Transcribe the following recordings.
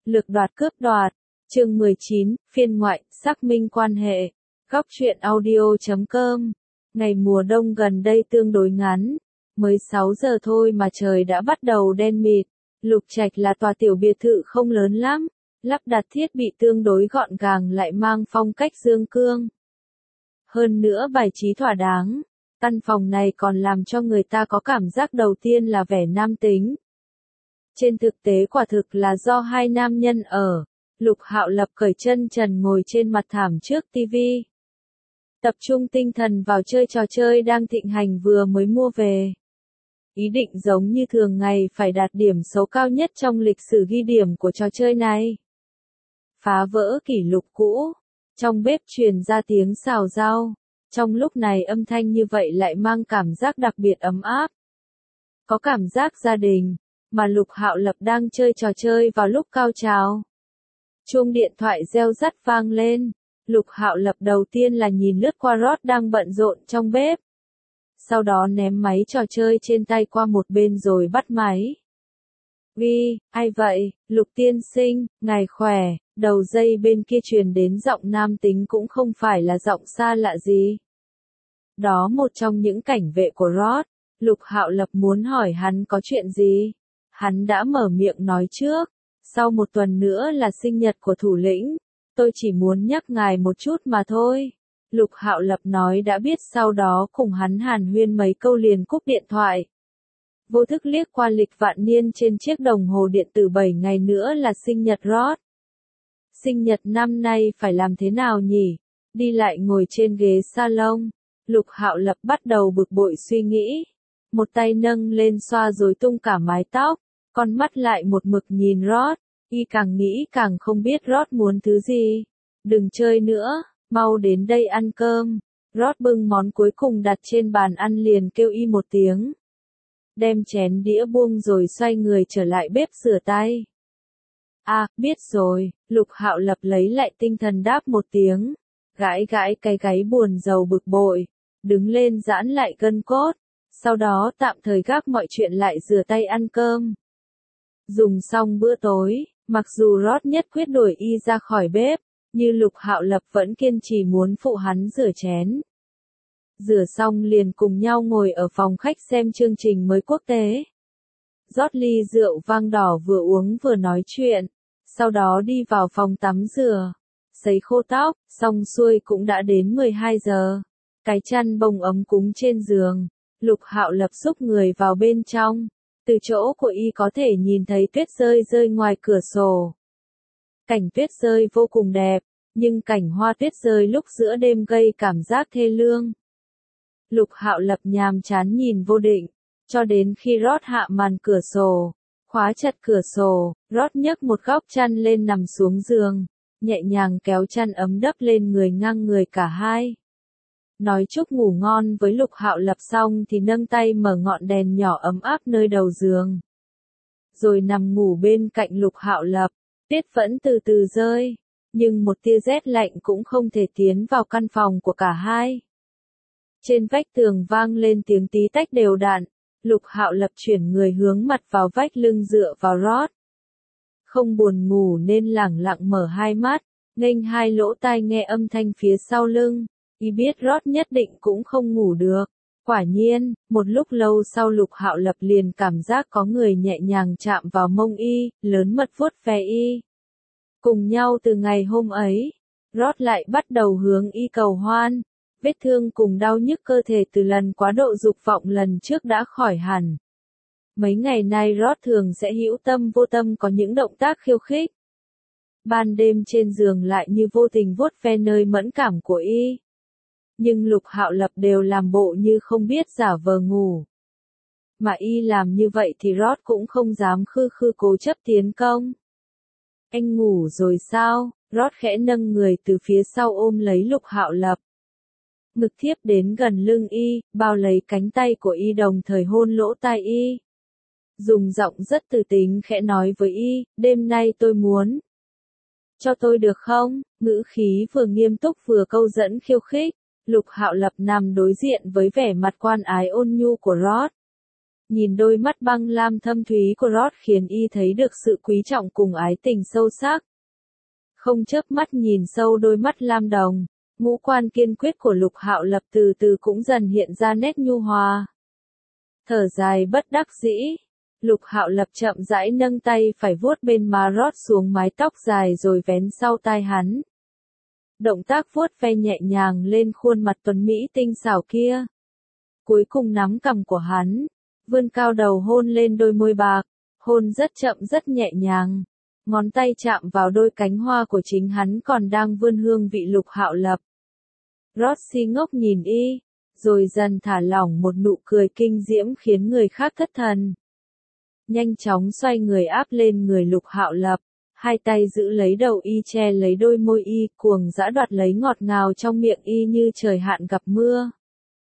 Lực đoạt cướp đoạt. Chương 19, phiên ngoại, xác minh quan hệ. Góc truyện audio.com. Ngày mùa đông gần đây tương đối ngắn, mới 6 giờ thôi mà trời đã bắt đầu đen mịt. Lục Trạch là tòa tiểu biệt thự không lớn lắm, lắp đặt thiết bị tương đối gọn gàng lại mang phong cách dương cương. Hơn nữa bài trí thỏa đáng, căn phòng này còn làm cho người ta có cảm giác đầu tiên là vẻ nam tính. Trên thực tế quả thực là do hai nam nhân ở. Lục Hạo Lập cởi chân trần ngồi trên mặt thảm trước tivi. Tập trung tinh thần vào chơi trò chơi đang thịnh hành vừa mới mua về. Ý định giống như thường ngày phải đạt điểm số cao nhất trong lịch sử ghi điểm của trò chơi này. Phá vỡ kỷ lục cũ. Trong bếp truyền ra tiếng xào rau. Trong lúc này âm thanh như vậy lại mang cảm giác đặc biệt ấm áp. Có cảm giác gia đình, mà Lục Hạo Lập đang chơi trò chơi vào lúc cao trào. Chuông điện thoại reo rắt vang lên. Lục Hạo Lập đầu tiên là nhìn lướt qua Rod đang bận rộn trong bếp. Sau đó ném máy trò chơi trên tay qua một bên rồi bắt máy. Uy, ai vậy, Lục tiên sinh, ngài khỏe, đầu dây bên kia truyền đến giọng nam tính cũng không phải là giọng xa lạ gì. Đó một trong những cảnh vệ của Rod. Lục Hạo Lập muốn hỏi hắn có chuyện gì. Hắn đã mở miệng nói trước. Sau một tuần nữa là sinh nhật của thủ lĩnh. Tôi chỉ muốn nhắc ngài một chút mà thôi. Lục Hạo Lập nói đã biết, sau đó cùng hắn hàn huyên mấy câu liền cúp điện thoại. Vô thức liếc qua lịch vạn niên trên chiếc đồng hồ điện tử 7 ngày nữa là sinh nhật Rod. Sinh nhật năm nay phải làm thế nào nhỉ? Đi lại ngồi trên ghế salon. Lục Hạo Lập bắt đầu bực bội suy nghĩ. Một tay nâng lên xoa rồi tung cả mái tóc. Con mắt lại một mực nhìn Rod. Y càng nghĩ càng không biết Rod muốn thứ gì. Đừng chơi nữa, mau đến đây ăn cơm. Rod bưng món cuối cùng đặt trên bàn ăn liền kêu Y một tiếng. Đem chén đĩa buông rồi xoay người trở lại bếp rửa tay. À, biết rồi, Lục Hạo Lập lấy lại tinh thần đáp một tiếng. Gãi gãi cái gáy buồn rầu bực bội. Đứng lên giãn lại gân cốt. Sau đó tạm thời gác mọi chuyện lại rửa tay ăn cơm. Dùng xong bữa tối, mặc dù Rod nhất quyết đuổi Y ra khỏi bếp, nhưng Lục Hạo Lập vẫn kiên trì muốn phụ hắn rửa chén. Rửa xong liền cùng nhau ngồi ở phòng khách xem chương trình mới quốc tế. Rót ly rượu vang đỏ vừa uống vừa nói chuyện, sau đó đi vào phòng tắm rửa, sấy khô tóc, xong xuôi cũng đã đến 12 giờ. Cái chăn bông ấm cúng trên giường, Lục Hạo Lập xúc người vào bên trong. Từ chỗ của Y có thể nhìn thấy tuyết rơi rơi ngoài cửa sổ. Cảnh tuyết rơi vô cùng đẹp, nhưng cảnh hoa tuyết rơi lúc giữa đêm gây cảm giác thê lương. Lục Hạo Lập nhàm chán nhìn vô định, cho đến khi Rod hạ màn cửa sổ, khóa chặt cửa sổ, Rod nhấc một góc chăn lên nằm xuống giường, nhẹ nhàng kéo chăn ấm đắp lên người ngang người cả hai. Nói chúc ngủ ngon với Lục Hạo Lập xong thì nâng tay mở ngọn đèn nhỏ ấm áp nơi đầu giường. Rồi nằm ngủ bên cạnh Lục Hạo Lập. Tuyết vẫn từ từ rơi, nhưng một tia rét lạnh cũng không thể tiến vào căn phòng của cả hai. Trên vách tường vang lên tiếng tí tách đều đặn. Lục Hạo Lập chuyển người hướng mặt vào vách lưng dựa vào Rod. Không buồn ngủ nên lẳng lặng mở hai mắt, nghênh hai lỗ tai nghe âm thanh phía sau lưng. Y biết Rod nhất định cũng không ngủ được. Quả nhiên, một lúc lâu sau Lục Hạo Lập liền cảm giác có người nhẹ nhàng chạm vào mông Y, lớn mật vuốt ve Y. Cùng nhau từ ngày hôm ấy, Rod lại bắt đầu hướng Y cầu hoan. Vết thương cùng đau nhức cơ thể từ lần quá độ dục vọng lần trước đã khỏi hẳn. Mấy ngày nay Rod thường sẽ hữu tâm vô tâm có những động tác khiêu khích. Ban đêm trên giường lại như vô tình vuốt ve nơi mẫn cảm của Y. Nhưng Lục Hạo Lập đều làm bộ như không biết, giả vờ ngủ. Mà Y làm như vậy thì Rod cũng không dám khư khư cố chấp tiến công. Anh ngủ rồi sao? Rod khẽ nâng người từ phía sau ôm lấy Lục Hạo Lập. Ngực thiếp đến gần lưng Y, bao lấy cánh tay của Y đồng thời hôn lỗ tai Y. Dùng giọng rất từ tính khẽ nói với Y, đêm nay tôi muốn. Cho tôi được không? Ngữ khí vừa nghiêm túc vừa câu dẫn khiêu khích. Lục Hạo Lập nằm đối diện với vẻ mặt quan ái ôn nhu của Rod. Nhìn đôi mắt băng lam thâm thúy của Rod khiến y thấy được sự quý trọng cùng ái tình sâu sắc. Không chớp mắt nhìn sâu đôi mắt lam đồng, ngũ quan kiên quyết của Lục Hạo Lập từ từ cũng dần hiện ra nét nhu hòa. Thở dài bất đắc dĩ, Lục Hạo Lập chậm rãi nâng tay phải vuốt bên má Rod xuống mái tóc dài rồi vén sau tai hắn. Động tác vuốt ve nhẹ nhàng lên khuôn mặt tuấn mỹ tinh xảo kia. Cuối cùng nắm cằm của hắn, vươn cao đầu hôn lên đôi môi bạc, hôn rất chậm rất nhẹ nhàng. Ngón tay chạm vào đôi cánh hoa của chính hắn còn đang vươn hương vị Lục Hạo Lập. Rod si ngốc nhìn y, rồi dần thả lỏng một nụ cười kinh diễm khiến người khác thất thần. Nhanh chóng xoay người áp lên người Lục Hạo Lập, hai tay giữ lấy đầu y che lấy đôi môi y, cuồng dã đoạt lấy ngọt ngào trong miệng y như trời hạn gặp mưa.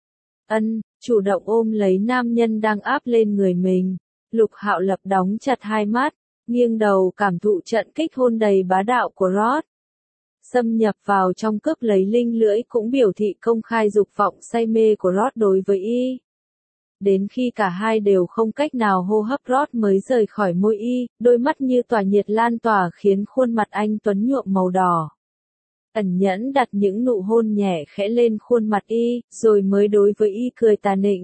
Chủ động ôm lấy nam nhân đang áp lên người mình. Lục Hạo Lập đóng chặt hai mắt, nghiêng đầu cảm thụ trận kích hôn đầy bá đạo của Rod. Xâm nhập vào trong cướp lấy linh lưỡi cũng biểu thị công khai dục vọng say mê của Rod đối với y. Đến khi cả hai đều không cách nào hô hấp, Rod mới rời khỏi môi y, đôi mắt như tỏa nhiệt lan tỏa khiến khuôn mặt anh tuấn nhuộm màu đỏ. Ẩn nhẫn đặt những nụ hôn nhẹ khẽ lên khuôn mặt y, rồi mới đối với y cười tà nịnh.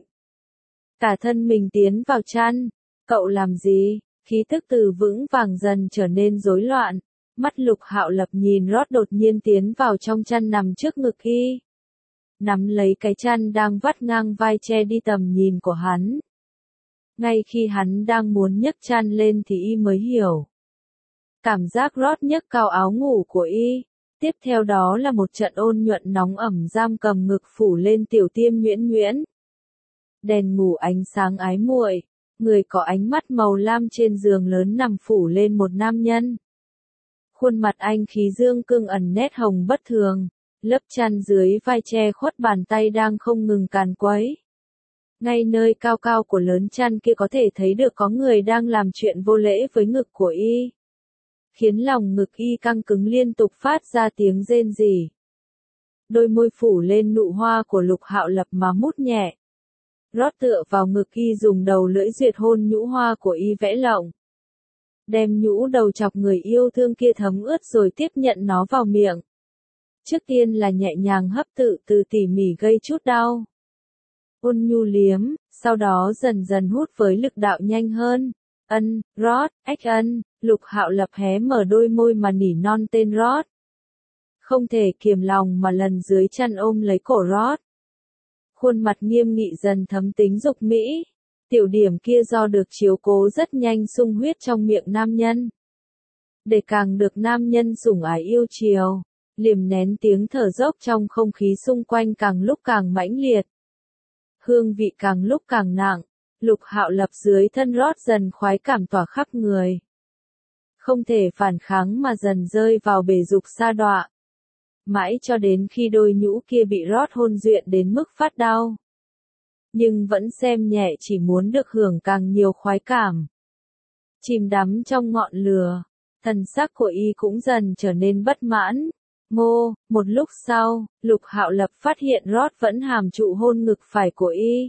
Cả thân mình tiến vào chăn. Cậu làm gì? Khí tức từ vững vàng dần trở nên rối loạn. Mắt Lục Hạo Lập nhìn Rod đột nhiên tiến vào trong chăn nằm trước ngực y. Nắm lấy cái chăn đang vắt ngang vai che đi tầm nhìn của hắn. Ngay khi hắn đang muốn nhấc chăn lên thì y mới hiểu. Cảm giác Rod nhấc cao áo ngủ của y. Tiếp theo đó là một trận ôn nhuận nóng ẩm giam cầm ngực phủ lên tiểu tiêm nhuyễn nhuyễn. Đèn ngủ ánh sáng ái muội, người có ánh mắt màu lam trên giường lớn nằm phủ lên một nam nhân. Khuôn mặt anh khí dương cương ẩn nét hồng bất thường, lớp chăn dưới vai che khuất bàn tay đang không ngừng càn quấy. Ngay nơi cao cao của lớn chăn kia có thể thấy được có người đang làm chuyện vô lễ với ngực của y. Khiến lòng ngực y căng cứng liên tục phát ra tiếng rên rỉ. Đôi môi phủ lên nụ hoa của Lục Hạo Lập mà mút nhẹ. Rod tựa vào ngực y dùng đầu lưỡi duyệt hôn nhũ hoa của y vẽ lộng. Đem nhũ đầu chọc người yêu thương kia thấm ướt rồi tiếp nhận nó vào miệng. Trước tiên là nhẹ nhàng hấp tự từ tỉ mỉ gây chút đau. Ôn nhu liếm, sau đó dần dần hút với lực đạo nhanh hơn. Rod, Lục Hạo Lập hé mở đôi môi mà nỉ non tên Rod. Không thể kiềm lòng mà lần dưới chăn ôm lấy cổ Rod. Khuôn mặt nghiêm nghị dần thấm tính dục mỹ. Tiểu điểm kia do được chiếu cố rất nhanh sung huyết trong miệng nam nhân. Để càng được nam nhân sủng ái yêu chiều, liềm nén tiếng thở dốc trong không khí xung quanh càng lúc càng mãnh liệt. Hương vị càng lúc càng nặng, Lục Hạo Lập dưới thân Rod dần khoái cảm tỏa khắp người. Không thể phản kháng mà dần rơi vào bể dục sa đọa. Mãi cho đến khi đôi nhũ kia bị Rod hôn duyện đến mức phát đau. Nhưng vẫn xem nhẹ chỉ muốn được hưởng càng nhiều khoái cảm. Chìm đắm trong ngọn lửa, thần sắc của y cũng dần trở nên bất mãn. Một lúc sau, Lục Hạo Lập phát hiện Rod vẫn hàm trụ hôn ngực phải của y.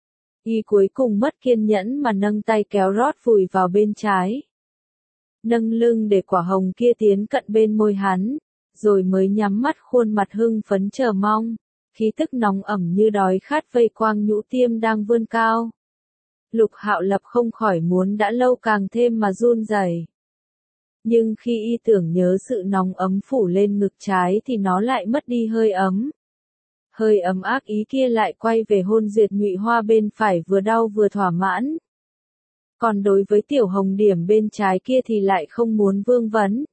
Y cuối cùng mất kiên nhẫn mà nâng tay kéo Rod vùi vào bên trái. Nâng lưng để quả hồng kia tiến cận bên môi hắn, rồi mới nhắm mắt khuôn mặt hưng phấn chờ mong. Khí tức nóng ẩm như đói khát vây quang nhũ tiêm đang vươn cao. Lục Hạo Lập không khỏi muốn đã lâu càng thêm mà run rẩy. Nhưng khi y tưởng nhớ sự nóng ấm phủ lên ngực trái thì nó lại mất đi hơi ấm. Hơi ấm ác ý kia lại quay về hôn duyệt nhụy hoa bên phải vừa đau vừa thỏa mãn. Còn đối với tiểu hồng điểm bên trái kia thì lại không muốn vương vấn.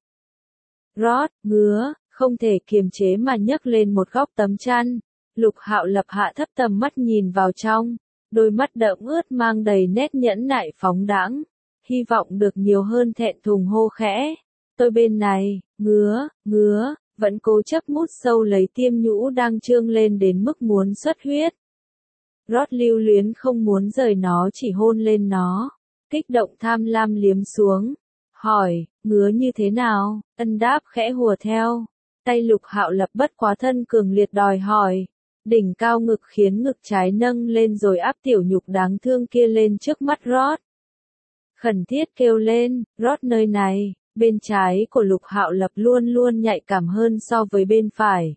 Rod, ngứa, không thể kiềm chế mà nhấc lên một góc tấm chăn. Lục Hạo Lập hạ thấp tầm mắt nhìn vào trong, đôi mắt đẫm ướt mang đầy nét nhẫn nại phóng đãng, hy vọng được nhiều hơn thẹn thùng hô khẽ. Tôi bên này, ngứa, vẫn cố chấp mút sâu lấy tiêm nhũ đang trương lên đến mức muốn xuất huyết. Rod lưu luyến không muốn rời nó, chỉ hôn lên nó, kích động tham lam liếm xuống, hỏi, ngứa như thế nào? Đáp khẽ hùa theo. Tay Lục Hạo Lập bất quá thân cường liệt đòi hỏi. Đỉnh cao ngực khiến ngực trái nâng lên rồi áp tiểu nhục đáng thương kia lên trước mắt Rod. Khẩn thiết kêu lên, Rod nơi này, bên trái của Lục Hạo Lập luôn luôn nhạy cảm hơn so với bên phải.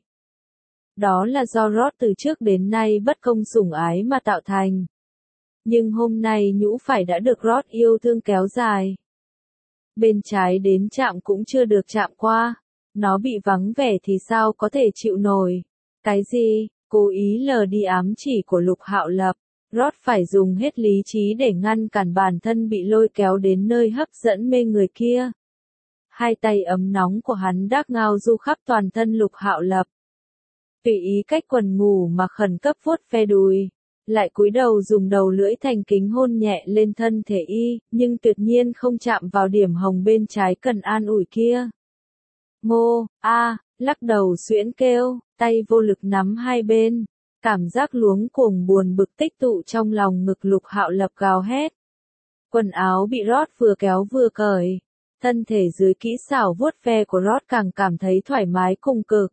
Đó là do Rod từ trước đến nay bất công sủng ái mà tạo thành. Nhưng hôm nay nhũ phải đã được Rod yêu thương kéo dài. Bên trái đến chạm cũng chưa được chạm qua, nó bị vắng vẻ thì sao có thể chịu nổi. Cái gì? Cố ý lờ đi ám chỉ của Lục Hạo Lập. Rod phải dùng hết lý trí để ngăn cản bản thân bị lôi kéo đến nơi hấp dẫn mê người kia. Hai tay ấm nóng của hắn đác ngao du khắp toàn thân Lục Hạo Lập. Tùy ý cách quần ngủ mà khẩn cấp vuốt ve đùi, lại cúi đầu dùng đầu lưỡi thành kính hôn nhẹ lên thân thể y, nhưng tuyệt nhiên không chạm vào điểm hồng bên trái cần an ủi kia. Ngô, lắc đầu xuyễn kêu, tay vô lực nắm hai bên, cảm giác luống cuồng buồn bực tích tụ trong lòng ngực Lục Hạo Lập gào hét. Quần áo bị Rod vừa kéo vừa cởi, thân thể dưới kỹ xảo vuốt ve của Rod càng cảm thấy thoải mái cùng cực.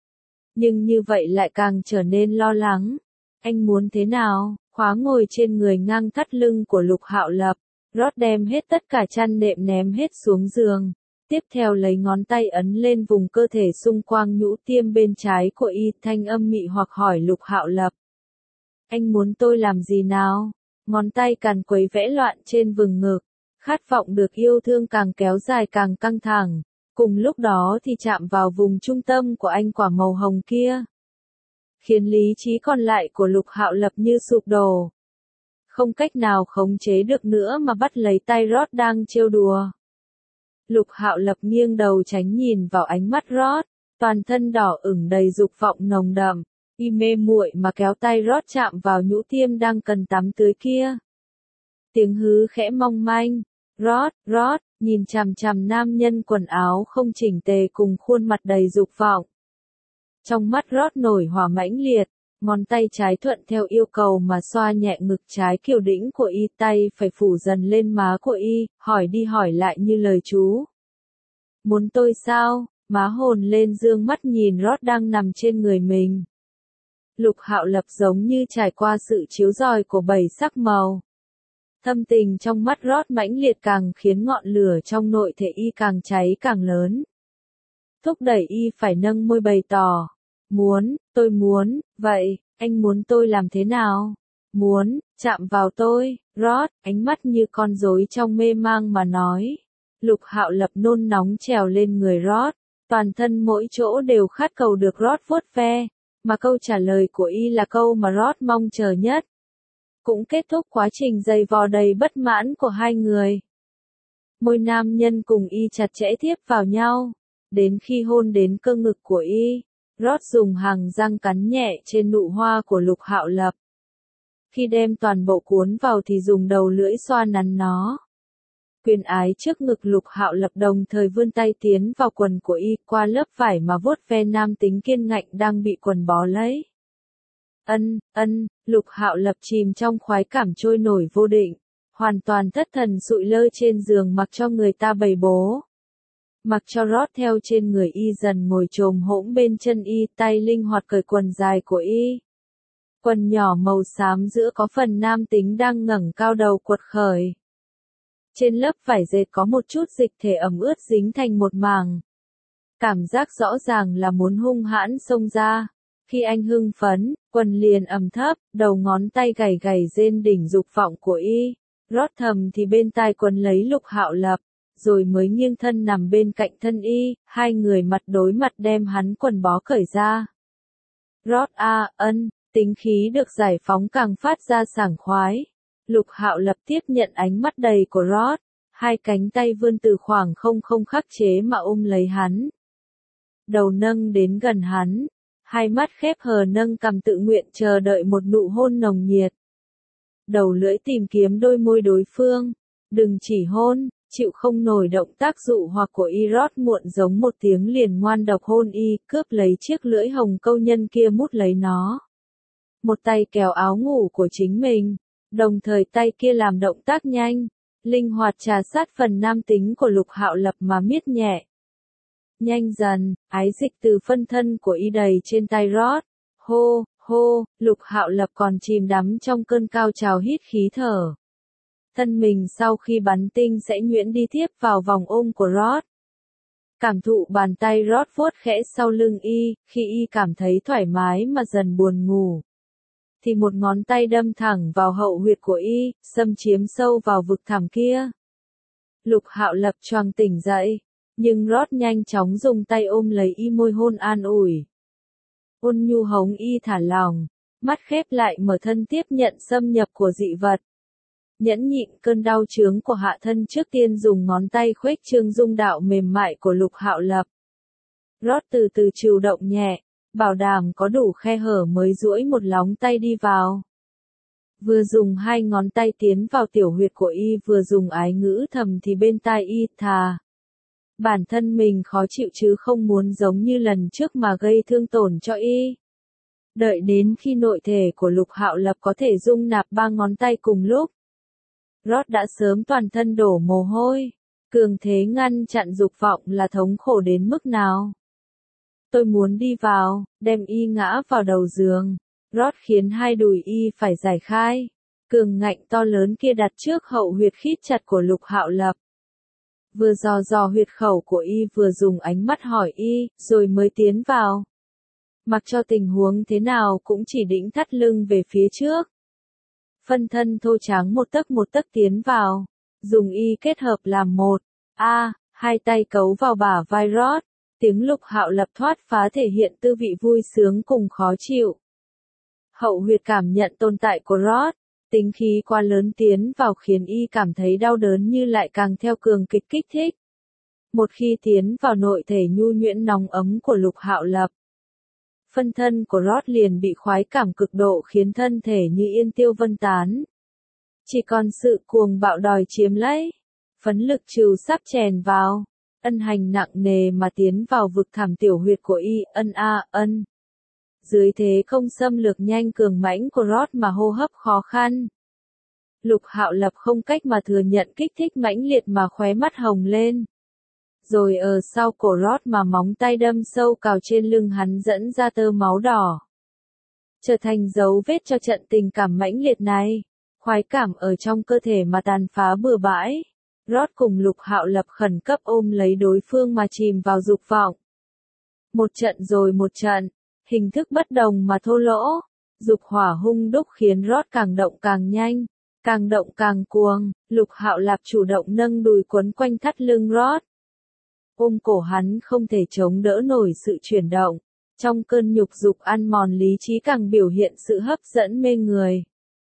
Nhưng như vậy lại càng trở nên lo lắng. Anh muốn thế nào? Khóa ngồi trên người ngang thắt lưng của Lục Hạo Lập, Rod đem hết tất cả chăn nệm ném hết xuống giường. Tiếp theo lấy ngón tay ấn lên vùng cơ thể xung quanh nhũ tiêm bên trái của y, thanh âm mị hoặc hỏi Lục Hạo Lập. Anh muốn tôi làm gì nào? Ngón tay càn quấy vẽ loạn trên vùng ngực, khát vọng được yêu thương càng kéo dài càng căng thẳng. Cùng lúc đó thì chạm vào vùng trung tâm của anh quả màu hồng kia. Khiến lý trí còn lại của Lục Hạo Lập như sụp đổ. Không cách nào khống chế được nữa mà bắt lấy tay Rod đang trêu đùa. Lục Hạo Lập nghiêng đầu tránh nhìn vào ánh mắt Rod, toàn thân đỏ ửng đầy dục vọng nồng đậm, y mê muội mà kéo tay Rod chạm vào nhũ tiêm đang cần tắm tưới kia. Tiếng hứ khẽ mong manh, Rod, nhìn chằm chằm nam nhân quần áo không chỉnh tề cùng khuôn mặt đầy dục vọng. Trong mắt Rod nổi hỏa mãnh liệt, ngón tay trái thuận theo yêu cầu mà xoa nhẹ ngực trái kiều đĩnh của y, tay phải phủ dần lên má của y, hỏi đi hỏi lại như lời chú. Muốn tôi sao? Má hồn lên dương mắt nhìn Rod đang nằm trên người mình. Lục Hạo Lập giống như trải qua sự chiếu rọi của 7 sắc màu. Thâm tình trong mắt Rod mãnh liệt càng khiến ngọn lửa trong nội thể y càng cháy càng lớn. Thúc đẩy y phải nâng môi bày tỏ. Tôi muốn, vậy, anh muốn tôi làm thế nào? Muốn, chạm vào tôi, Rod, ánh mắt như con rối trong mê mang mà nói. Lục Hạo Lập nôn nóng trèo lên người Rod, toàn thân mỗi chỗ đều khát cầu được Rod vuốt ve, mà câu trả lời của y là câu mà Rod mong chờ nhất. Cũng kết thúc quá trình giày vò đầy bất mãn của hai người. Môi nam nhân cùng y chặt chẽ tiếp vào nhau, đến khi hôn đến cơ ngực của y, Rod dùng hàm răng cắn nhẹ trên nụ hoa của Lục Hạo Lập. Khi đem toàn bộ cuốn vào thì dùng đầu lưỡi xoa nắn nó. Quyền ái trước ngực Lục Hạo Lập đồng thời vươn tay tiến vào quần của y qua lớp vải mà vuốt ve nam tính kiên ngạnh đang bị quần bó lấy. Lục Hạo Lập chìm trong khoái cảm trôi nổi vô định, hoàn toàn thất thần sụi lơ trên giường mặc cho người ta bày bố. Mặc cho Rod theo trên người y dần ngồi chồm hỗn bên chân y, tay linh hoạt cởi quần dài của y. Quần nhỏ màu xám giữa có phần nam tính đang ngẩng cao đầu quật khởi. Trên lớp vải dệt có một chút dịch thể ẩm ướt dính thành một màng. Cảm giác rõ ràng là muốn hung hãn xông ra. Khi anh hưng phấn, quần liền ẩm thấp, đầu ngón tay gảy gảy rên đỉnh dục vọng của y. Rod thầm thì bên tai quần lấy Lục Hạo Lập, rồi mới nghiêng thân nằm bên cạnh thân y, hai người mặt đối mặt đem hắn quần bó cởi ra. Rod tính khí được giải phóng càng phát ra sảng khoái. Lục Hạo Lập tiếp nhận ánh mắt đầy của Rod, hai cánh tay vươn từ khoảng không khắc chế mà ôm lấy hắn. Đầu nâng đến gần hắn, hai mắt khép hờ nâng cằm tự nguyện chờ đợi một nụ hôn nồng nhiệt. Đầu lưỡi tìm kiếm đôi môi đối phương, đừng chỉ hôn, chịu không nổi động tác dụ hoặc của y. Rod muộn giống một tiếng liền ngoan độc hôn y, cướp lấy chiếc lưỡi hồng câu nhân kia mút lấy nó. Một tay kéo áo ngủ của chính mình, đồng thời tay kia làm động tác nhanh, linh hoạt trà sát phần nam tính của Lục Hạo Lập mà miết nhẹ. Nhanh dần, ái dịch từ phân thân của y đầy trên tay Rod, Hô, Lục Hạo Lập còn chìm đắm trong cơn cao trào hít khí thở. Thân mình sau khi bắn tinh sẽ nhuyễn đi tiếp vào vòng ôm của Rod. Cảm thụ bàn tay Rod vuốt khẽ sau lưng y, khi y cảm thấy thoải mái mà dần buồn ngủ. Thì một ngón tay đâm thẳng vào hậu huyệt của y, xâm chiếm sâu vào vực thẳm kia. Lục Hạo Lập choàng tỉnh dậy, nhưng Rod nhanh chóng dùng tay ôm lấy y môi hôn an ủi. Ôn nhu hống y thả lỏng, mắt khép lại mở thân tiếp nhận xâm nhập của dị vật. Nhẫn nhịn cơn đau chướng của hạ thân trước tiên dùng ngón tay khuếch trương dung đạo mềm mại của Lục Hạo Lập. Rod từ từ chịu động nhẹ, bảo đảm có đủ khe hở mới duỗi một lóng tay đi vào. Vừa dùng hai ngón tay tiến vào tiểu huyệt của y vừa dùng ái ngữ thầm thì bên tai y thà. Bản thân mình khó chịu chứ không muốn giống như lần trước mà gây thương tổn cho y. Đợi đến khi nội thể của Lục Hạo Lập có thể dung nạp ba ngón tay cùng lúc. Rod đã sớm toàn thân đổ mồ hôi. Cường thế ngăn chặn dục vọng là thống khổ đến mức nào. Tôi muốn đi vào, đem y ngã vào đầu giường. Rod khiến hai đùi y phải giải khai. Cường ngạnh to lớn kia đặt trước hậu huyệt khít chặt của Lục Hạo Lập. Vừa dò dò huyệt khẩu của y vừa dùng ánh mắt hỏi y, rồi mới tiến vào. Mặc cho tình huống thế nào cũng chỉ đĩnh thắt lưng về phía trước. Phân thân thô tráng một tấc tiến vào. Dùng y kết hợp làm một. Hai tay cấu vào bả vai Rod. Tiếng Lục Hạo Lập thoát phá thể hiện tư vị vui sướng cùng khó chịu. Hậu huyệt cảm nhận tồn tại của Rod. Tính khí quá lớn tiến vào khiến y cảm thấy đau đớn như lại càng theo cường kịch kích thích. Một khi tiến vào nội thể nhu nhuyễn nóng ấm của Lục Hạo Lập, phân thân của Rod liền bị khoái cảm cực độ khiến thân thể như yên tiêu vân tán. Chỉ còn sự cuồng bạo đòi chiếm lấy. Phấn lực trừ sắp chèn vào. Ân hành nặng nề mà tiến vào vực thẳm tiểu huyệt của y, ân. Dưới thế không xâm lược nhanh cường mãnh của Rod mà hô hấp khó khăn. Lục Hạo Lập không cách mà thừa nhận kích thích mãnh liệt mà khóe mắt hồng lên. Rồi ở sau cổ Rod mà móng tay đâm sâu cào trên lưng hắn dẫn ra tơ máu đỏ. Trở thành dấu vết cho trận tình cảm mãnh liệt này. Khoái cảm ở trong cơ thể mà tàn phá bừa bãi. Rod cùng Lục Hạo Lập khẩn cấp ôm lấy đối phương mà chìm vào dục vọng. Một trận rồi một trận, hình thức bất đồng mà thô lỗ. Dục hỏa hung đúc khiến Rod càng động càng nhanh, càng động càng cuồng. Lục Hạo Lập chủ động nâng đùi quấn quanh thắt lưng Rod. Ôm cổ hắn không thể chống đỡ nổi sự chuyển động. Trong cơn nhục dục ăn mòn lý trí càng biểu hiện sự hấp dẫn mê người.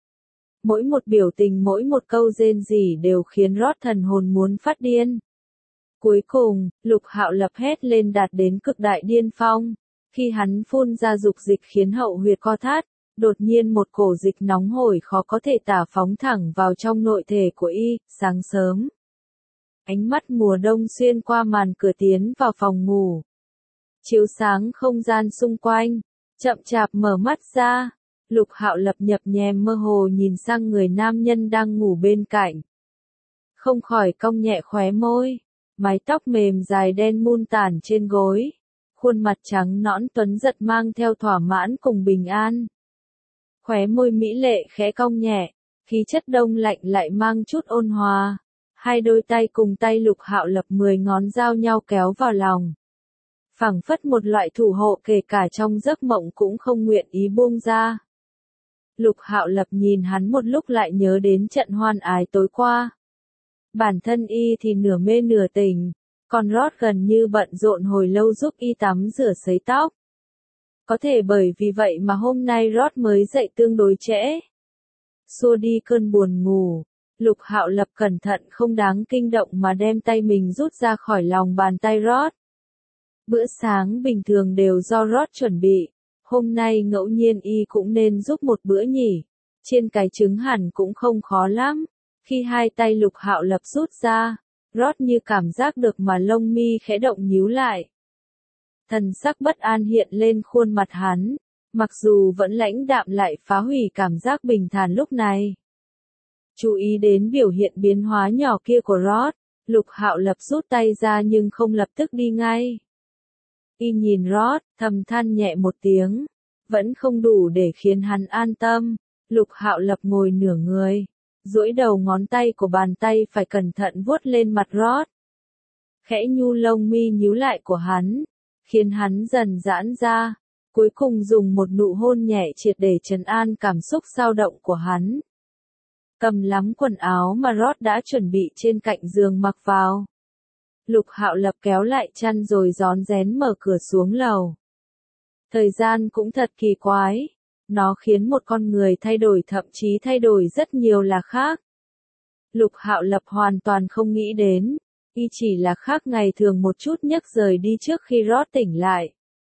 Mỗi một biểu tình mỗi một câu rên rỉ đều khiến Rod thần hồn muốn phát điên. Cuối cùng, Lục Hạo Lập hét lên đạt đến cực đại điên phong. Khi hắn phun ra dục dịch khiến hậu huyệt co thắt, đột nhiên một cổ dịch nóng hổi khó có thể tả phóng thẳng vào trong nội thể của y. Sáng sớm, ánh mắt mùa đông xuyên qua màn cửa tiến vào phòng ngủ. Chiếu sáng không gian xung quanh, chậm chạp mở mắt ra. Lục Hạo Lập nhập nhèm mơ hồ nhìn sang người nam nhân đang ngủ bên cạnh. Không khỏi cong nhẹ khóe môi, mái tóc mềm dài đen mun tản trên gối. Khuôn mặt trắng nõn tuấn giật mang theo thỏa mãn cùng bình an. Khóe môi mỹ lệ khẽ cong nhẹ, khí chất đông lạnh lại mang chút ôn hòa. Hai đôi tay cùng tay Lục Hạo Lập 10 ngón giao nhau kéo vào lòng. Phảng phất một loại thủ hộ kể cả trong giấc mộng cũng không nguyện ý buông ra. Lục Hạo Lập nhìn hắn một lúc lại nhớ đến trận hoan ái tối qua. Bản thân y thì nửa mê nửa tỉnh, còn Rod gần như bận rộn hồi lâu giúp y tắm rửa sấy tóc. Có thể bởi vì vậy mà hôm nay Rod mới dậy tương đối trễ. Xua đi cơn buồn ngủ, Lục Hạo Lập cẩn thận không đáng kinh động mà đem tay mình rút ra khỏi lòng bàn tay Rod. Bữa sáng bình thường đều do Rod chuẩn bị. Hôm nay ngẫu nhiên y cũng nên giúp một bữa nhỉ. Chiên cái trứng hẳn cũng không khó lắm. Khi hai tay Lục Hạo Lập rút ra, Rod như cảm giác được mà lông mi khẽ động nhíu lại. Thần sắc bất an hiện lên khuôn mặt hắn, mặc dù vẫn lãnh đạm lại phá hủy cảm giác bình thản lúc này. Chú ý đến biểu hiện biến hóa nhỏ kia của Rod, Lục Hạo Lập rút tay ra nhưng không lập tức đi ngay. Y nhìn Rod, thầm than nhẹ một tiếng. vẫn không đủ để khiến hắn an tâm. Lục Hạo Lập ngồi nửa người, duỗi đầu ngón tay của bàn tay phải cẩn thận vuốt lên mặt Rod. Khẽ nhu lông mi nhíu lại của hắn, khiến hắn dần giãn ra, cuối cùng dùng một nụ hôn nhẹ triệt để trấn an cảm xúc dao động của hắn. Cầm lắm quần áo mà Rod đã chuẩn bị trên cạnh giường mặc vào. Lục Hạo Lập kéo lại chăn rồi rón rén mở cửa xuống lầu. Thời gian cũng thật kỳ quái, nó khiến một con người thay đổi, thậm chí thay đổi rất nhiều là khác. Lục Hạo Lập hoàn toàn không nghĩ đến, y chỉ là khác ngày thường một chút nhấc rời đi trước khi Rod tỉnh lại.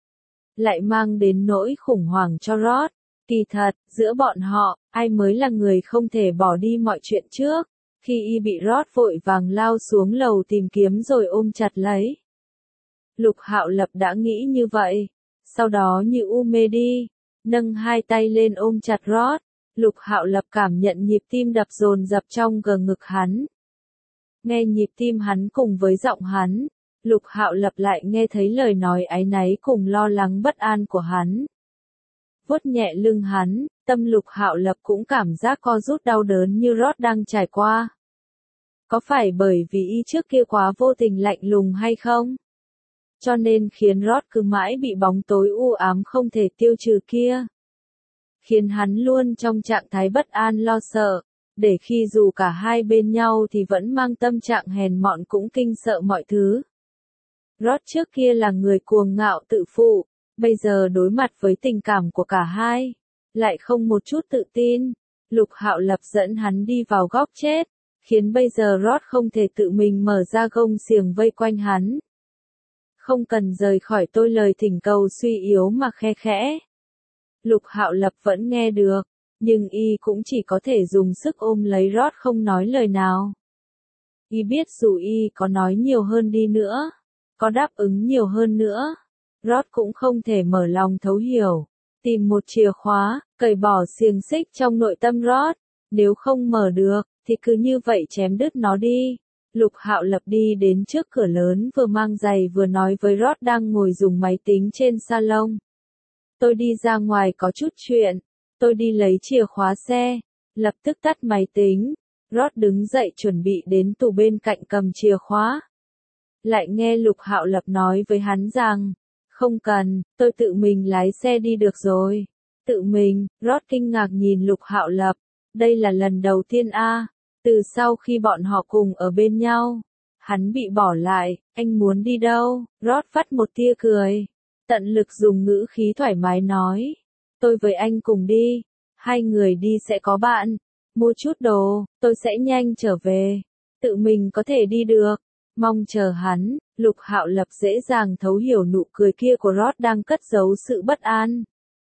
Lại mang đến nỗi khủng hoảng cho Rod. Kỳ thật, giữa bọn họ, ai mới là người không thể bỏ đi mọi chuyện trước. Khi y bị Rod vội vàng lao xuống lầu tìm kiếm rồi ôm chặt lấy. Lục Hạo Lập đã nghĩ như vậy. Sau đó như u mê đi, nâng hai tay lên ôm chặt Rod. Lục Hạo Lập cảm nhận nhịp tim đập dồn dập trong ngực hắn. Nghe nhịp tim hắn cùng với giọng hắn, Lục Hạo Lập lại nghe thấy lời nói áy náy cùng lo lắng bất an của hắn. Vuốt nhẹ lưng hắn, tâm Lục Hạo Lập cũng cảm giác co rút đau đớn như Rod đang trải qua. Có phải bởi vì y trước kia quá vô tình lạnh lùng hay không? Cho nên khiến Rod cứ mãi bị bóng tối u ám không thể tiêu trừ kia. Khiến hắn luôn trong trạng thái bất an lo sợ, để khi dù cả hai bên nhau thì vẫn mang tâm trạng hèn mọn cũng kinh sợ mọi thứ. Rod trước kia là người cuồng ngạo tự phụ, bây giờ đối mặt với tình cảm của cả hai, lại không một chút tự tin. Lục Hạo Lập dẫn hắn đi vào góc chết, khiến bây giờ Rod không thể tự mình mở ra gông xiềng vây quanh hắn. Không cần rời khỏi tôi, lời thỉnh cầu suy yếu mà khe khẽ. Lục Hạo Lập vẫn nghe được, nhưng y cũng chỉ có thể dùng sức ôm lấy Rod không nói lời nào. Y biết dù y có nói nhiều hơn đi nữa, có đáp ứng nhiều hơn nữa, Rod cũng không thể mở lòng thấu hiểu, tìm một chìa khóa, cởi bỏ xiềng xích trong nội tâm Rod. Nếu không mở được, thì cứ như vậy chém đứt nó đi. Lục Hạo Lập đi đến trước cửa lớn, vừa mang giày vừa nói với Rod đang ngồi dùng máy tính trên salon. Tôi đi ra ngoài có chút chuyện, tôi đi lấy chìa khóa xe. Lập tức tắt máy tính, Rod đứng dậy chuẩn bị đến tủ bên cạnh cầm chìa khóa. Lại nghe Lục Hạo Lập nói với hắn rằng, không cần, tôi tự mình lái xe đi được rồi. Tự mình? Rod kinh ngạc nhìn Lục Hạo Lập, đây là lần đầu tiên từ sau khi bọn họ cùng ở bên nhau, hắn bị bỏ lại. Anh muốn đi đâu? Rod vắt một tia cười, tận lực dùng ngữ khí thoải mái nói, tôi với anh cùng đi, hai người đi sẽ có bạn, mua chút đồ, tôi sẽ nhanh trở về, tự mình có thể đi được, mong chờ hắn. Lục Hạo Lập dễ dàng thấu hiểu nụ cười kia của Rod đang cất giấu sự bất an.